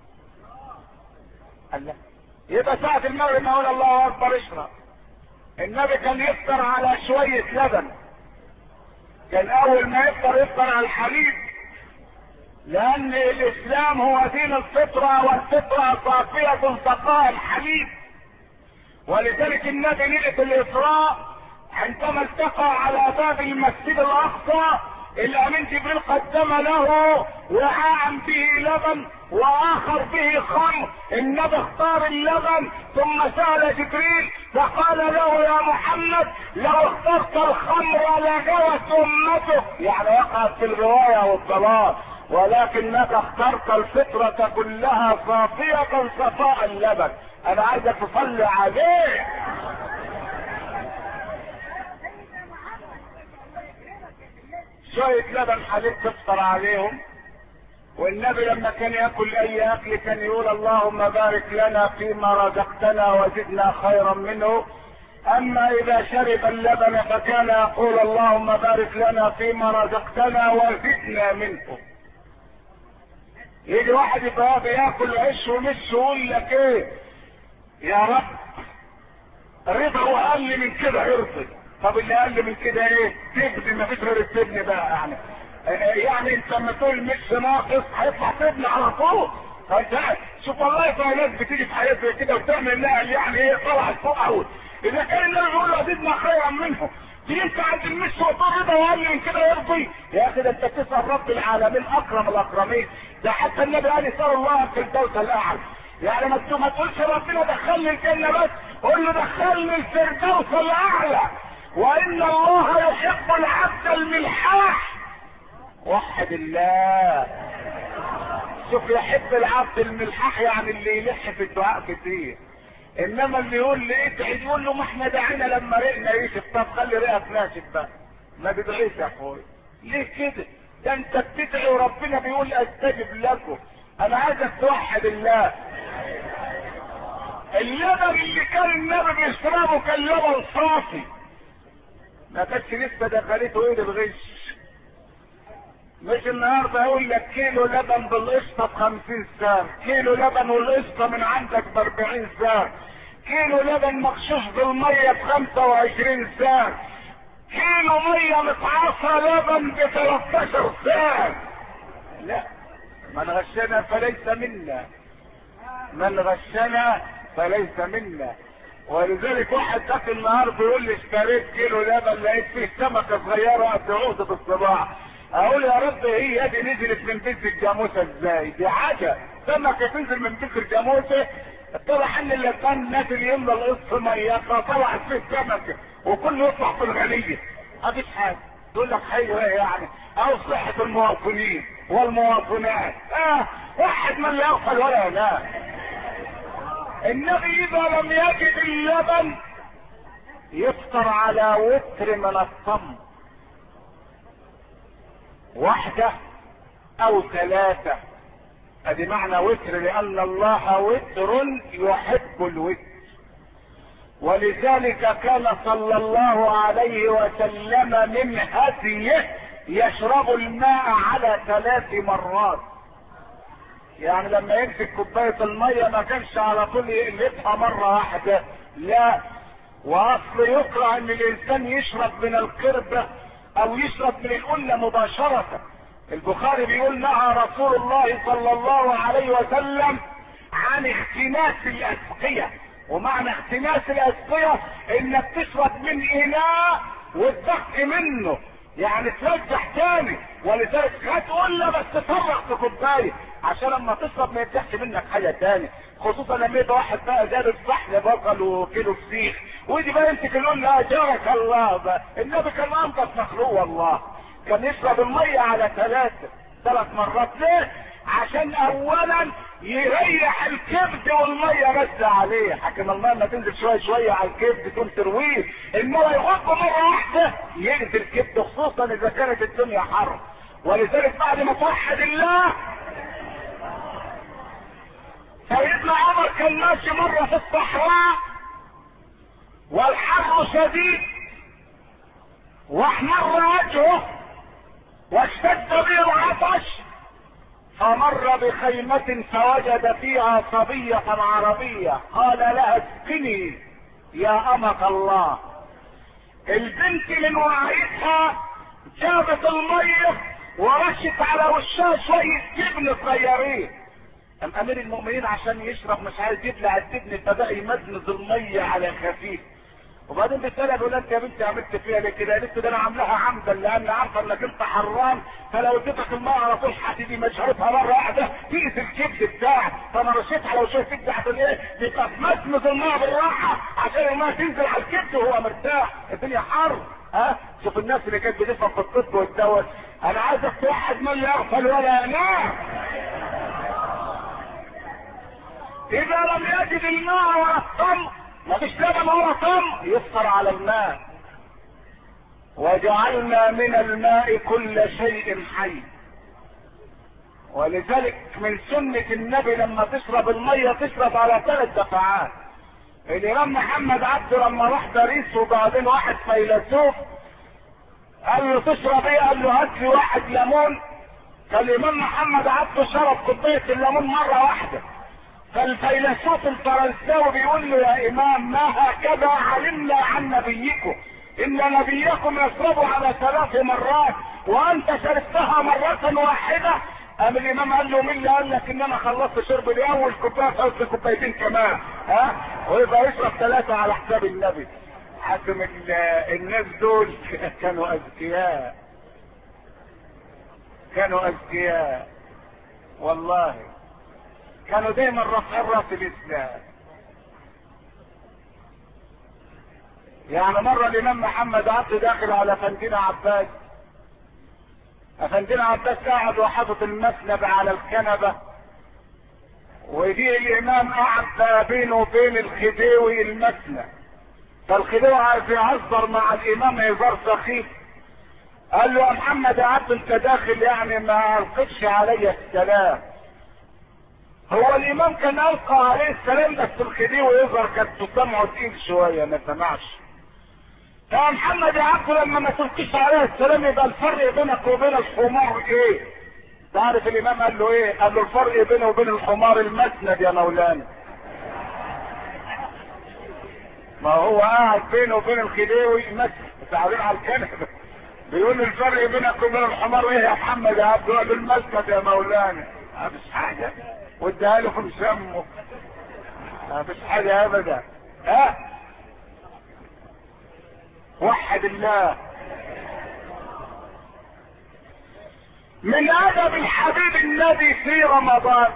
الله، يبقى ساعة المغرب نقول الله اكبر اشرب. النبي كان يفطر على شوية لبن، كان اول ما يفطر على الحليب، لان الاسلام هو دين الفطرة، والفطرة صافية سقاء الحليب. ولذلك النبي ليلة الاسراء عندما التقى على باب المسجد الاقصى الامين جبريل قدم له وعاء به لبن واخر به خمر. النبي اختار اللبن ثم سأل جبريل فقال له يا محمد لو اخترت الخمر لغوت امتك، يعني وقعت في الرواية والضلال، ولكنك اخترت الفطرة كلها صافية صفاء اللبن. انا عايزك تصلي عليه. شوية لبن حليب تفطر عليهم. والنبي لما كان ياكل اي اكل كان يقول اللهم بارك لنا فيما رزقتنا وزدنا خيرا منه. اما اذا شرب اللبن فكان يقول اللهم بارك لنا فيما رزقتنا وزدنا منه. يجي واحد يبقى بياكل عيش ومش يقول لك ايه يا رب رضا واقل من كده يرضي. طب اللي اقل من كده ايه؟ تبني، ما فيش غير التبني بقى. يعني انت لما تقول مش ناقص هيطلع تبني على طول. فانت شوف والله في ناس بتيجي في حياه زي كده وتعمل نقل يعني ايه طلعت فوق قوي. اذا كان النبي بيقول له زدنا خيرا منه دي انت عند المش وطول رضا وقال من كده يرضي؟ يا اخي ده انت تسال رب العالمين اكرم الاكرمين. ده حتى النبي قال يسال الله في الدوس الاعلى. يعني ما تقولش ربنا دخلني الجنه بس، قول له دخلني الفردوس الاعلى. وان الله يحب العبد الملحاح. وحد الله. شوف، يحب العبد الملحاح يعني اللي يلح في الدعاء كتير. انما اللي يقول لي ادعي يقول له ما احنا دعينا لما رقنا يشف. طب خلي رقك ناشف بقى، ما تدعيش يا اخويا. ليه كده؟ ده انت بتدعي وربنا بيقول استجب لكم. انا عايزك توحد الله. اللبن اللي كان النبي بيشربه كان لبن صافي، ما كانش لسه دخلته ايد الغش. مش النهارده يقول لك كيلو لبن بالقشطه ب50 سعر، كيلو لبن والقشطه من عندك ب40 سعر، كيلو لبن مغشوش بالميه ب25 سعر، كيلو ميه متعصى لبن ب13 سعر. لا، من غشنا فليس منا، من غشنا فليس منا. ولذلك واحد داخل النهار بيقول لي اشتريت كيلو لبن لقيت فيه سمكه صغيره قد عقده بالصباع. اقول يا رب هي دي نزلت من بيت الجاموسه ازاي؟ دي حاجه سمكه تنزل من بيت الجاموسه. طلع ان اللي كان نازل يملى القص ميه فطلعت فيه سمكه وكله يطلع في الغنيه. مفيش حاجه. تقول لك حلو ايه يعني؟ او صحه المواطنين والمواطنات. واحد من لا يغفل ولا ينام. النبي اذا لم يجد اللبن يفطر على وتر من التمر، واحدة او ثلاثة. ادي معنى وتر، لان الله وتر يحب الوتر. ولذلك كان صلى الله عليه وسلم من هديه يشرب الماء على 3 مرات. يعني لما يمسك كوباية المية ما كانش على طول يقلبها مرة واحدة، لا. واصل يقرأ ان الانسان يشرب من القربة او يشرب من القلة مباشرة. البخاري بيقول نهى رسول الله صلى الله عليه وسلم عن اختناس الاسقية. ومعنى اختناس الاسقية انك تشرب من اناء وتبخ منه، يعني ترجع تاني. ولذلك هتقول له بس تفرغ في كوبايه عشان لما تشرب ما يفتحش منك حاجه تاني. خصوصا لما يبقى واحد بقى جاب الصحن بقل وكيلو فسيخ ويجي بقى يمسك يقول له اجرك الله. بقى النبي كان انضف مخلوق والله، كان يشرب الميه على 3 مرات. ليه؟ عشان اولا يريح الكبد والميه بس عليه. حكم الميه ما تنزل شويه شويه على الكبد تقوم ترويه، انما يغطه مره واحده يأذي الكبد، خصوصا اذا كانت الدنيا حر. ولذلك بعد ما توحد الله، سيدنا عمر كان ماشي مره في الصحراء والحر شديد واحمر وجهه واشتد به العطش، فمر بخيمة فوجد فيها صبية عربية. قال لها اسقني يا أمة الله. البنت من وعيتها جابت المية ورشت على وشها شوية جبن صغيرين. امير المؤمنين عشان يشرب مش عايز يبلع الجبن فبقى يمزمز المية على خفيف. وبعدين بتسألها تقول انت يا بنتي عملت فيها ليه كده؟ قالت ده انا عاملاها عمدا لان عارفه انك انت حرام، فلو اديتك الماء على طول هتيجي مشربها مره واحده تقتل الكبد بتاعك، فانا رشيتها لو شويه كبد عشان ايه؟ يبقى تمزمز الماء بالراحه عشان الماء تنزل على الكبد وهو مرتاح. الدنيا حر. شوف الناس اللي كانت بتفهم في الطب والدواء. انا عايزك توحد من لا يغفل ولا ينام. اذا لم يجد الماء ولا التمر، مفيش لبن ولا تمر، يفطر على الماء. وجعلنا من الماء كل شيء حي. ولذلك من سنة النبي لما تشرب المية تشرب على 3 دفعات. الامام محمد عبده لما راح باريس وبعدين واحد فيلسوف قال له تشرب ايه؟ قال له هات لي 1 ليمون. فالامام محمد عبده شرب كوباية الليمون مرة واحدة. فالفيلسوف الفرنساوي بيقول له يا امام ما هكذا علمنا عن نبيكم، ان نبيكم يشرب على 3 مرات وانت شربتها مرة واحدة. قام الامام قال له مين اللي قال لك ان انا خلصت شرب الاول كوبايه فوت 2 كمان؟ ويبقى يشرب 3 على حساب النبي. حكم الناس دول كانوا اذكياء، كانوا اذكياء والله، كانوا دايما رافعين راس الاسلام. يعني مرة الامام محمد عبد داخل على افندينا عباس، افندينا عباس قاعد وحاطط المسند على الكنبة، ويجي الامام قاعد بينه وبين الخديوي المسند، فالخديوي عايز يهزر مع الامام هزار سخيف، قال له يا محمد يا عبد انت داخل يعني ما القتش علي السلام. هو الامام كان القى عليه السلام بس الخديوي يظهر كانت سمعه تقيل شويه ما سمعش. يا محمد يا عبد لما ما تلقيش عليه السلام يبقى الفرق بينك وبين الحمار ايه؟ تعرف الامام قال له ايه؟ قال له الفرق بينه وبين الحمار المسند يا مولانا. ما هو قاعد بينه وبين الخديوي مسند قاعدين على الكنبه، بيقول الفرق بينك وبين الحمار ايه يا محمد يا عبد؟ قال له المسند يا مولانا. مفيش حاجه، واديها له في سمه، مفيش حاجه ابدا. وحد الله. من ادب الحبيب النبي في رمضان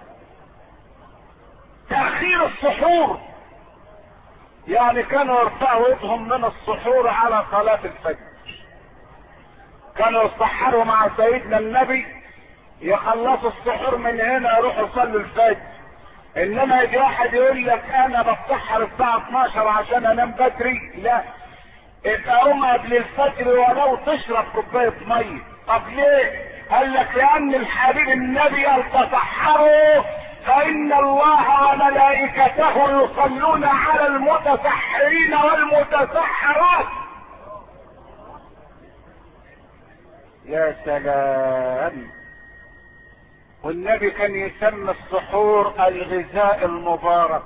تأخير السحور، يعني كانوا يرفعوا ايدهم من السحور على صلاة الفجر، كانوا يسحروا مع سيدنا النبي يخلصوا السحور من هنا يروحوا يصلوا الفجر. انما يجي واحد يقول لك انا بتسحر الساعة 12 عشان انام بدري، لا، ابقى قوم قبل الفجر ولو تشرب كوباية مية. طب ليه؟ قال لك لان الحبيب النبي قال تسحروا فان الله وملائكته يصلون على المتسحرين والمتسحرات. يا سلام. والنبي كان يسمى السحور الغذاء المبارك،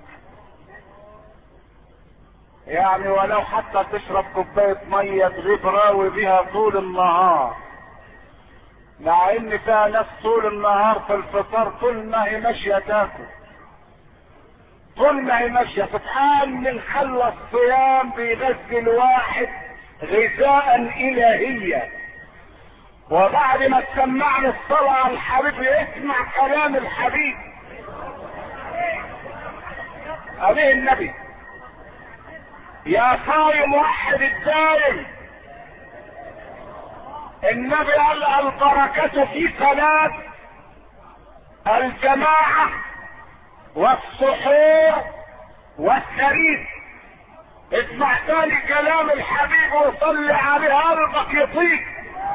يعني ولو حتى تشرب كوباية مية تغيب راوي بها طول النهار، مع ان فيها ناس طول النهار في الفطار طول ما هي ماشية تاكل، طول ما هي ماشية. سبحان من خلى الصيام بيغذي الواحد غذاء الهيا. وبعد ما تسمعني الصلاة على الحبيب يسمع كلام الحبيب عليه النبي. يا صايم وحد الدايم، النبي قال البركة في صلاة الجماعة والسحور والسرير. اسمع تاني كلام الحبيب وصلي عليه قلبك يطيق.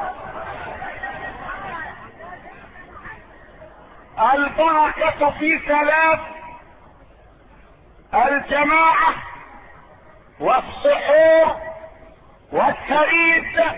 البركة في صلاة الجماعة والسحور والسريد.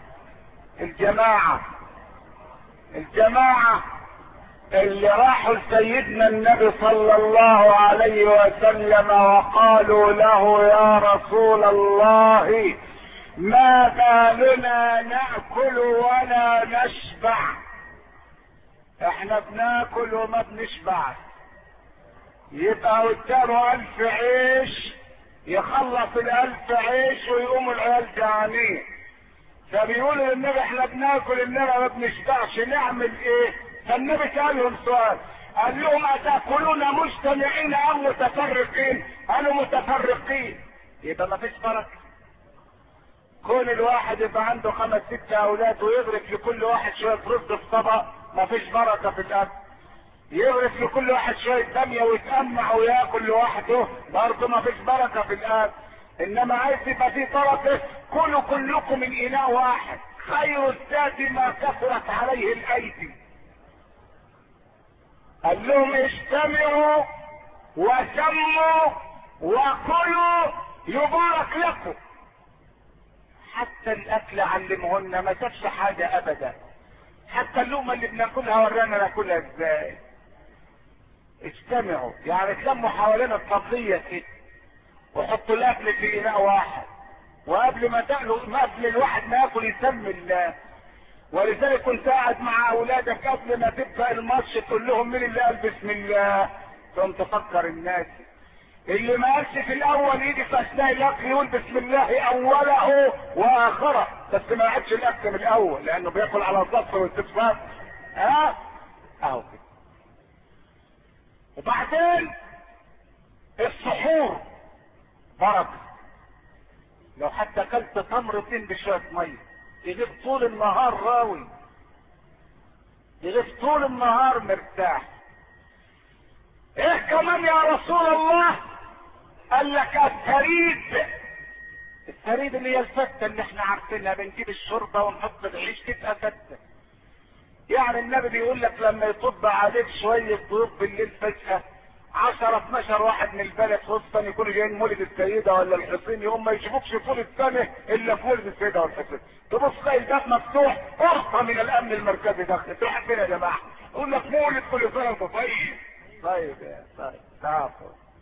الجماعة اللي راحوا لسيدنا النبي صلى الله عليه وسلم وقالوا له يا رسول الله ما بالنا نأكل ولا نشبع، احنا بناكل وما بنشبع. يبقى قدامه 1000 عيش يخلص 1000 عيش ويقوموا العيال جعانين، فبيقولوا للنبي احنا بناكل اننا ما بنشبعش نعمل ايه؟ فالنبي سألهم سؤال، قال لهم اتاكلون مجتمعين ام متفرقين؟ قالوا متفرقين. يبقى ما فيش بركه. كون الواحد يبقى عنده 5 6 اولاد ويغرف لكل واحد شويه رز في طبق، ما فيش بركه في الاكل. يغرف لكل واحد شويه باميه ويتأمع وياكل لوحده، برضه ما فيش بركه في الاكل. انما عايز يبقى في بركه، كلوا كلكم من اناء واحد، خير الزاد ما كثرت عليه الايدي. قال لهم اجتمعوا وسموا وكلوا يبارك لكم. حتى الاكل علمهن، ما سابش حاجه ابدا. حتى اللقمه اللي بناكلها ورانا ناكلها ازاي. اجتمعوا يعني تلموا حوالين الطبليه كده وحطوا الاكل في اناء واحد، وقبل ما تاكلوا قبل الواحد ما ياكل يسمي الله. ولذلك كنت قاعد مع اولادك قبل ما تبدا الماتش تقول لهم مين اللي قال بسم الله، ثم تفكر الناس اللي ما قالش في الاول يجي في اثناء الاكل يقول بسم الله اوله واخره، بس ما يعدش الاكل من الاول لانه بياكل على الضبط والاستفسار. اهو كده. وبعدين السحور بركه، لو حتى اكلت تمرتين بشويه ميه يغيب طول النهار راوي، يغيب طول النهار مرتاح. ايه كمان يا رسول الله؟ قال لك الثريد. الثريد اللي هي الفتة اللي احنا عارفينها، بنجيب الشوربة ونحط العيش تبقى فتة. يعني النبي بيقول لك لما يطب عليك شوية ضيوف بالليل فجأة 10 12 واحد من البلد خصوصا يكونوا جايين مولد السيدة ولا الحسين، يقوم ما يشوفوكش طول السنة الا في مولد السيدة والحسين، تبص تلاقي الباب مفتوح، فرصة من الامن المركزي داخل، تروح فين يا جماعة؟ يقول لك مولد كل سنة وانت طيب. طيب يا طيب تعال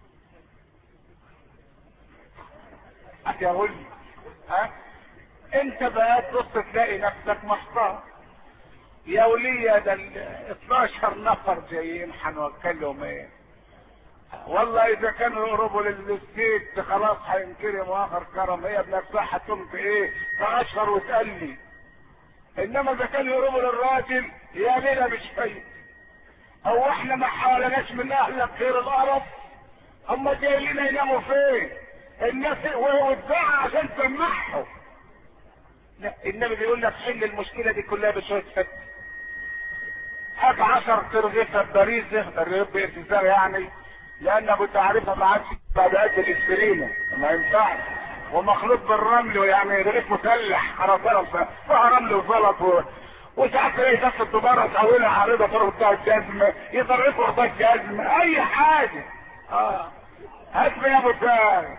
يا ولد. انت بقى تبص تلاقي نفسك محتار. يا ولية ده 12 نفر جايين هنوكلهم ايه؟ والله اذا كانوا يقربوا للست خلاص هينكرم واخر كرم، هي بنفسها هتقوم في ايه؟ تأشر وتقلي. انما اذا كانوا يقربوا للراجل يا ليلة مش فايت. او احنا ما حاولناش من اهلك غير القرف؟ هم جايين يناموا فين؟ الناس وتزعق عشان تسمعهم. لا، النبي بيقول لك حل المشكله دي كلها بشويه فتة. هات 10 ترغيفه باريزه، الرغيف بارتزاق يعني، لان ابو تعريفها ما عادش بعد قد الاسبرينه، ما ينفعش، ومخلوط بالرمل، ويعني رغيف مسلح خرطانه فيها رمل وزلط وساعات تلاقي نفس الدبارة تحولها عريضة طرق بتاع الجزمة، يطرقوا رضا الجزمة، أي حاجة. هات يا أبو ساري.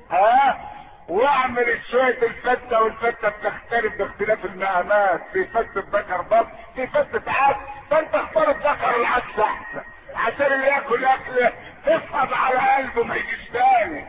واعمل شوية الفتة، والفتة بتختلف باختلاف المقامات، في فتة ذكر بط، في فتة عدس، فأنت اختار الذكر العدس أحسن، عشان اللي ياكل أكله تصعب على قلبه ما يجيش تاني.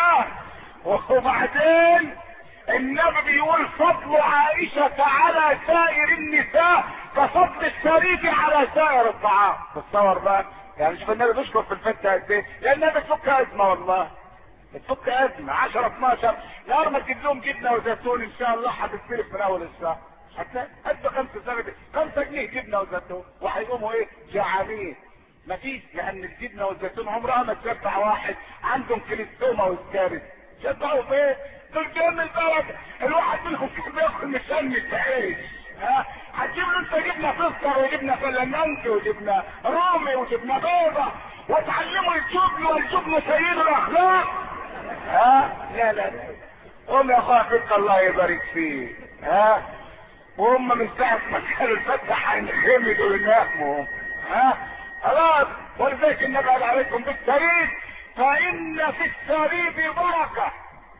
وبعدين النبي بيقول فضل عائشة على سائر النساء كفضل الثريد على سائر الطعام. تصور بقى، يعني شوف النبي بيشكر في الفتة قد ايه، لانها بتفك ازمة، والله بتفك ازمة. 10 12 نهار ما تجيب لهم جبنة وزيتون ان شاء الله هتستلف من اول الشهر، هتلاقي قد 5 جنيه جبنة وزيتون، وهيقوموا ايه؟ جعانين. مفيش، لان الجبنة والزيتون عمرها ما تشبع واحد عندهم كليستوما والكارث. شبعوا بايه؟ دول جايين من البلد، الواحد منهم كان بياكل مشمس عيش. هتجيب له انت جبنه تذكر وجبنه فلامنك وجبنه رومي وجبنه بيضه وتعلموا الجبن، والجبن سيد الاخلاق. لا لا لا، قوم يا اخويا فيك الله يبارك فيك. وهم من ساعه ما كانوا الفتح هينخمدوا يناموا. خلاص، ولذلك النبي قال عليكم بالثريد، فان في الثريد بركه.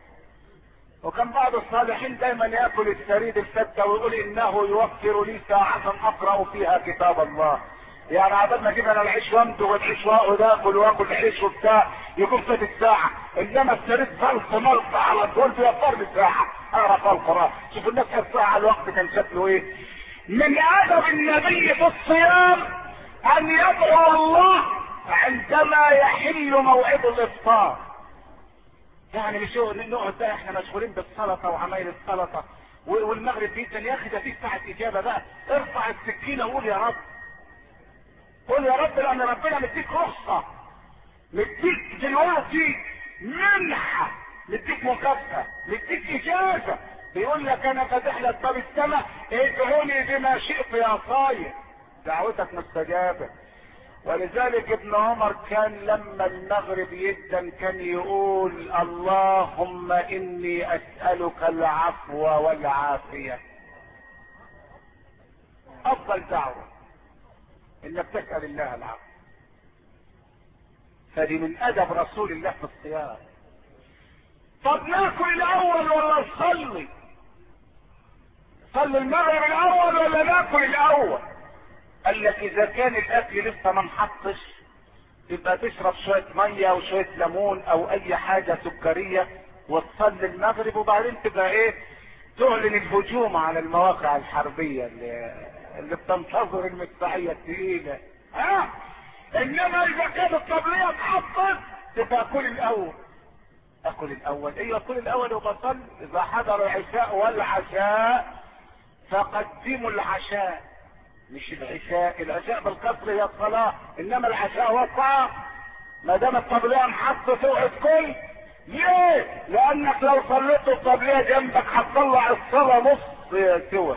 وكان بعض الصالحين دايما ياكل الثريد الفتة ويقول انه يوفر لي ساعة اقرأ فيها كتاب الله. يعني عبال ما اجيب انا العيش وامضغ والعيش واكل واكل العيش وبتاع يكون فات الساعة، انما الثريد فلق ملق على طول بيوفر لي ساعة اقرا فيها القرآن. شوف الناس الساعة الوقت كان شكله ايه. من ادب النبي في الصيام ان يدعو الله عندما يحل موعد الافطار. يعني مش نقعد بقى احنا مشغولين بالسلطه وعمايل السلطه والمغرب جدا، يا اخي ده في ساعه اجابه بقى، ارفع السكينه وقول يا رب، قول يا رب، لان ربنا مديك رخصه، مديك دلوقتي منحه، مديك مكافاه، مديك اجازه، بيقول لك انا فاتح لك باب السماء، ادعوني بما شئت يا صايم، دعوتك مستجابه. ولذلك ابن عمر كان لما المغرب يدن كان يقول اللهم اني اسألك العفو والعافية. افضل دعوة انك تسأل الله العفو، فدي من ادب رسول الله في الصيام. طب ناكل الاول ولا نصلي؟ صلي المغرب الاول ولا ناكل الاول؟ قال لك اذا كان الاكل لسه ما انحطش يبقى تشرب شويه ميه وشويه ليمون او اي حاجه سكريه وتصلي المغرب، وبعدين تبقى ايه؟ تعلن الهجوم على المواقع الحربيه اللي بتنتظر المدفعيه الثقيله. انما اذا كانت الطبليه اتحطت تبقى كل الاول. اكل الاول، ايوه كل الاول وبصل. اذا حضر العشاء والعشاء فقدموا العشاء، مش العشاء. العشاء بالقصر هي الصلاة، انما العشاء هو الطعام. ما دام الطبلية محطة توعد كل. ليه؟ لانك لو صليت الطبلية جنبك هتطلع الصلاة نص سوى.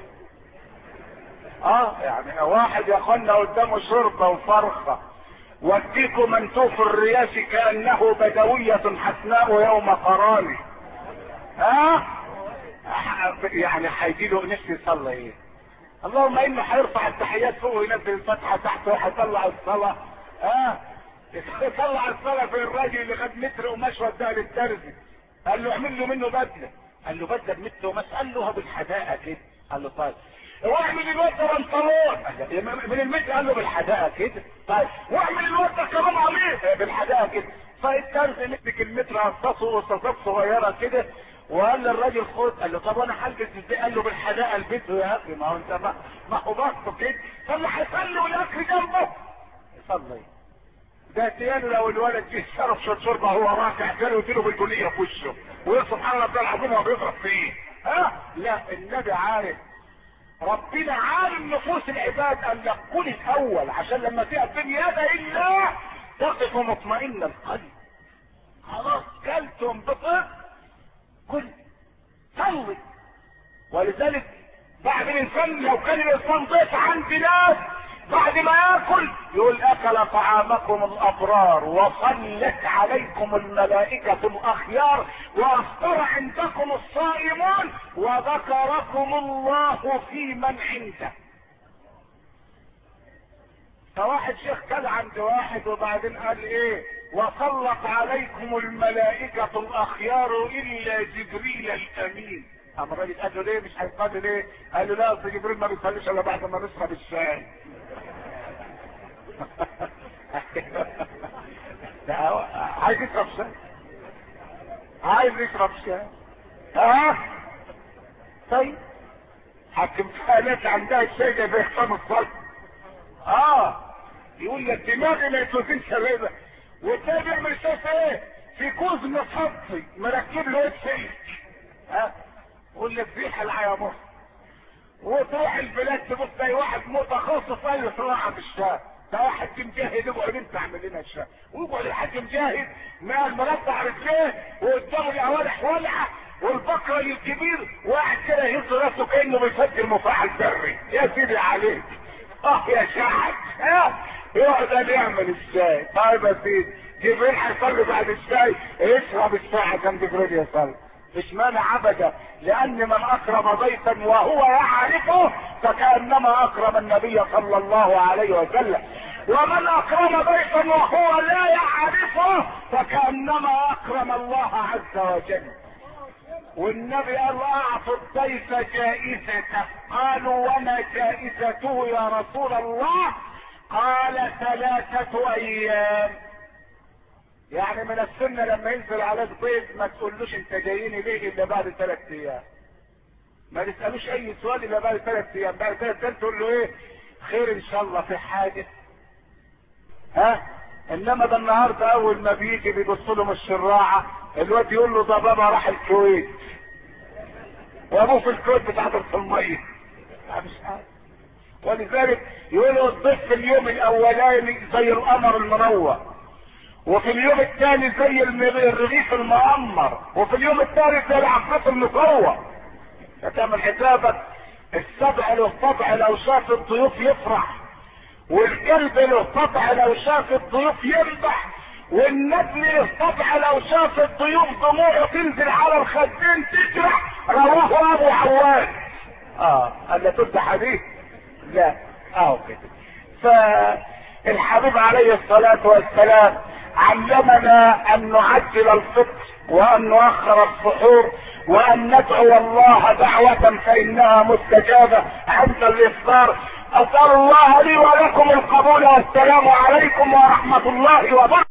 يعني واحد يا اخوانا قدامه شرطة وفرخة وديكوا منتوف الرياش كأنه بدوية حسناء يوم قراني. يعني هيجي له نفسه يصلي ايه؟ اللهم انه هيرفع التحيات فوق وينزل الفتحة تحت وهيطلع الصلاة. يطلع الصلاة في الراجل اللي خد متر قماش وداها للترزي، قال له اعمل له منه بدلة. قال له بدلة بمتر قماش؟ قال له بالحداقة كده. قال له طيب. واعمل الوردة بنطلون من المتر؟ قال له بالحداقة كده. طيب واعمل الوردة كمان عليه بالحداقة كده. فالترزي مسك المتر قصصه قصصات صغيرة كده وقال للراجل خد. قال له طب وانا هلبس ازاي؟ قال له بالحداقة البيت يا اخي. ما هو انت ما هو بسطه كده. فاللي هيصلي والاكل جنبه يصلي. ده تيانو لو الولد جه شرب شربه هو راكع كده ويديله بالكليه في وشه ويقول سبحان الله العظيم هو بيضرب فيه. لا، النبي عارف، ربنا عالم نفوس العباد ان يقول الاول عشان لما تقدم يد الله تقف مطمئن القلب. خلاص كلتم بطء كل صلي. ولذلك بعد الانسان لو كان الانسان ضيف عند ناس بعد ما ياكل يقول اكل طعامكم الابرار وصلت عليكم الملائكة الاخيار وافطر عندكم الصائمون وذكركم الله في من عنده. فواحد شيخ كان عند واحد وبعدين قال ايه؟ وصلت عليكم الملائكة الاخيار الا جبريل الامين. اما الراجل قال له ليه مش هيصلي ليه؟ قال له لا اصل جبريل ما بيصليش الا بعد ما نشرب الشاي. عايز يشرب شاي، عايز يشرب شاي. طيب حكم فقالات عندها الشاي ده بيحصل الصلب. يقول لك دماغي ما يتوزنش الرضا والتاني بيعمل شاي ايه؟ في كوز مصطي مركب له سلك. يقول لك ريحه العيامور وتروح البلاد تبص تلاقي واحد متخصص قال له صراحه في الشاي. ده واحد مجاهد يقعد انت اعمل لنا الشاي ويقعد الحاج مجاهد مع المربع رجليه وقدامه العوالح ولعه والبقره الكبير وقاعد كده يهز راسه كانه بيفجر مفاعل ذري. يا سيدي عليك يا شعب يقعد يعمل الشاي. طيب يا سيدي جبريل هيصلي بعد الشاي يشرب الشاي عشان جبريل يصلي. مش مانع ابدا، لان من اكرم ضيفا وهو يعرفه فكانما اكرم النبي صلى الله عليه وسلم، ومن اكرم ضيفا وهو لا يعرفه فكانما اكرم الله عز وجل. والنبي قال اعطوا الضيف جائزته. قالوا وما جائزته يا رسول الله؟ قال 3 ايام. يعني من السنة لما ينزل عليك ضيف ما تقولوش انت جاييني ليه الا بعد 3 ايام. ما تسألوش اي سؤال الا بعد 3 ايام. بعد 3 ايام تقول له ايه؟ خير ان شاء الله، في حاجة؟ انما ده النهارده اول ما بيجي بيبص له من الشراعة الواد يقول له ده بابا راح الكويت وابوه في الكويت بتحضر في المية. مش عارف. ولذلك يقولوا الضيف في اليوم الاولاني زي القمر المنور، وفي اليوم الثاني زي الرغيف المعمر، وفي اليوم الثالث زي العفاف المصور. فتعمل حسابك السبع له طبع لو شاف الضيوف يفرح، والكلب له طبع لو شاف الضيوف يمدح، والنجم له طبع لو شاف الضيوف دموعه تنزل على الخدين تجرح. رواه ابو عواد. الا تبدا حديث؟ لا كده. فالحبيب عليه الصلاة والسلام علمنا ان نعجل الفطر وان نؤخر السحور وان ندعو الله دعوة فانها مستجابة عند الافطار. اسأل الله لي ولكم القبول والسلام عليكم ورحمة الله وبركاته.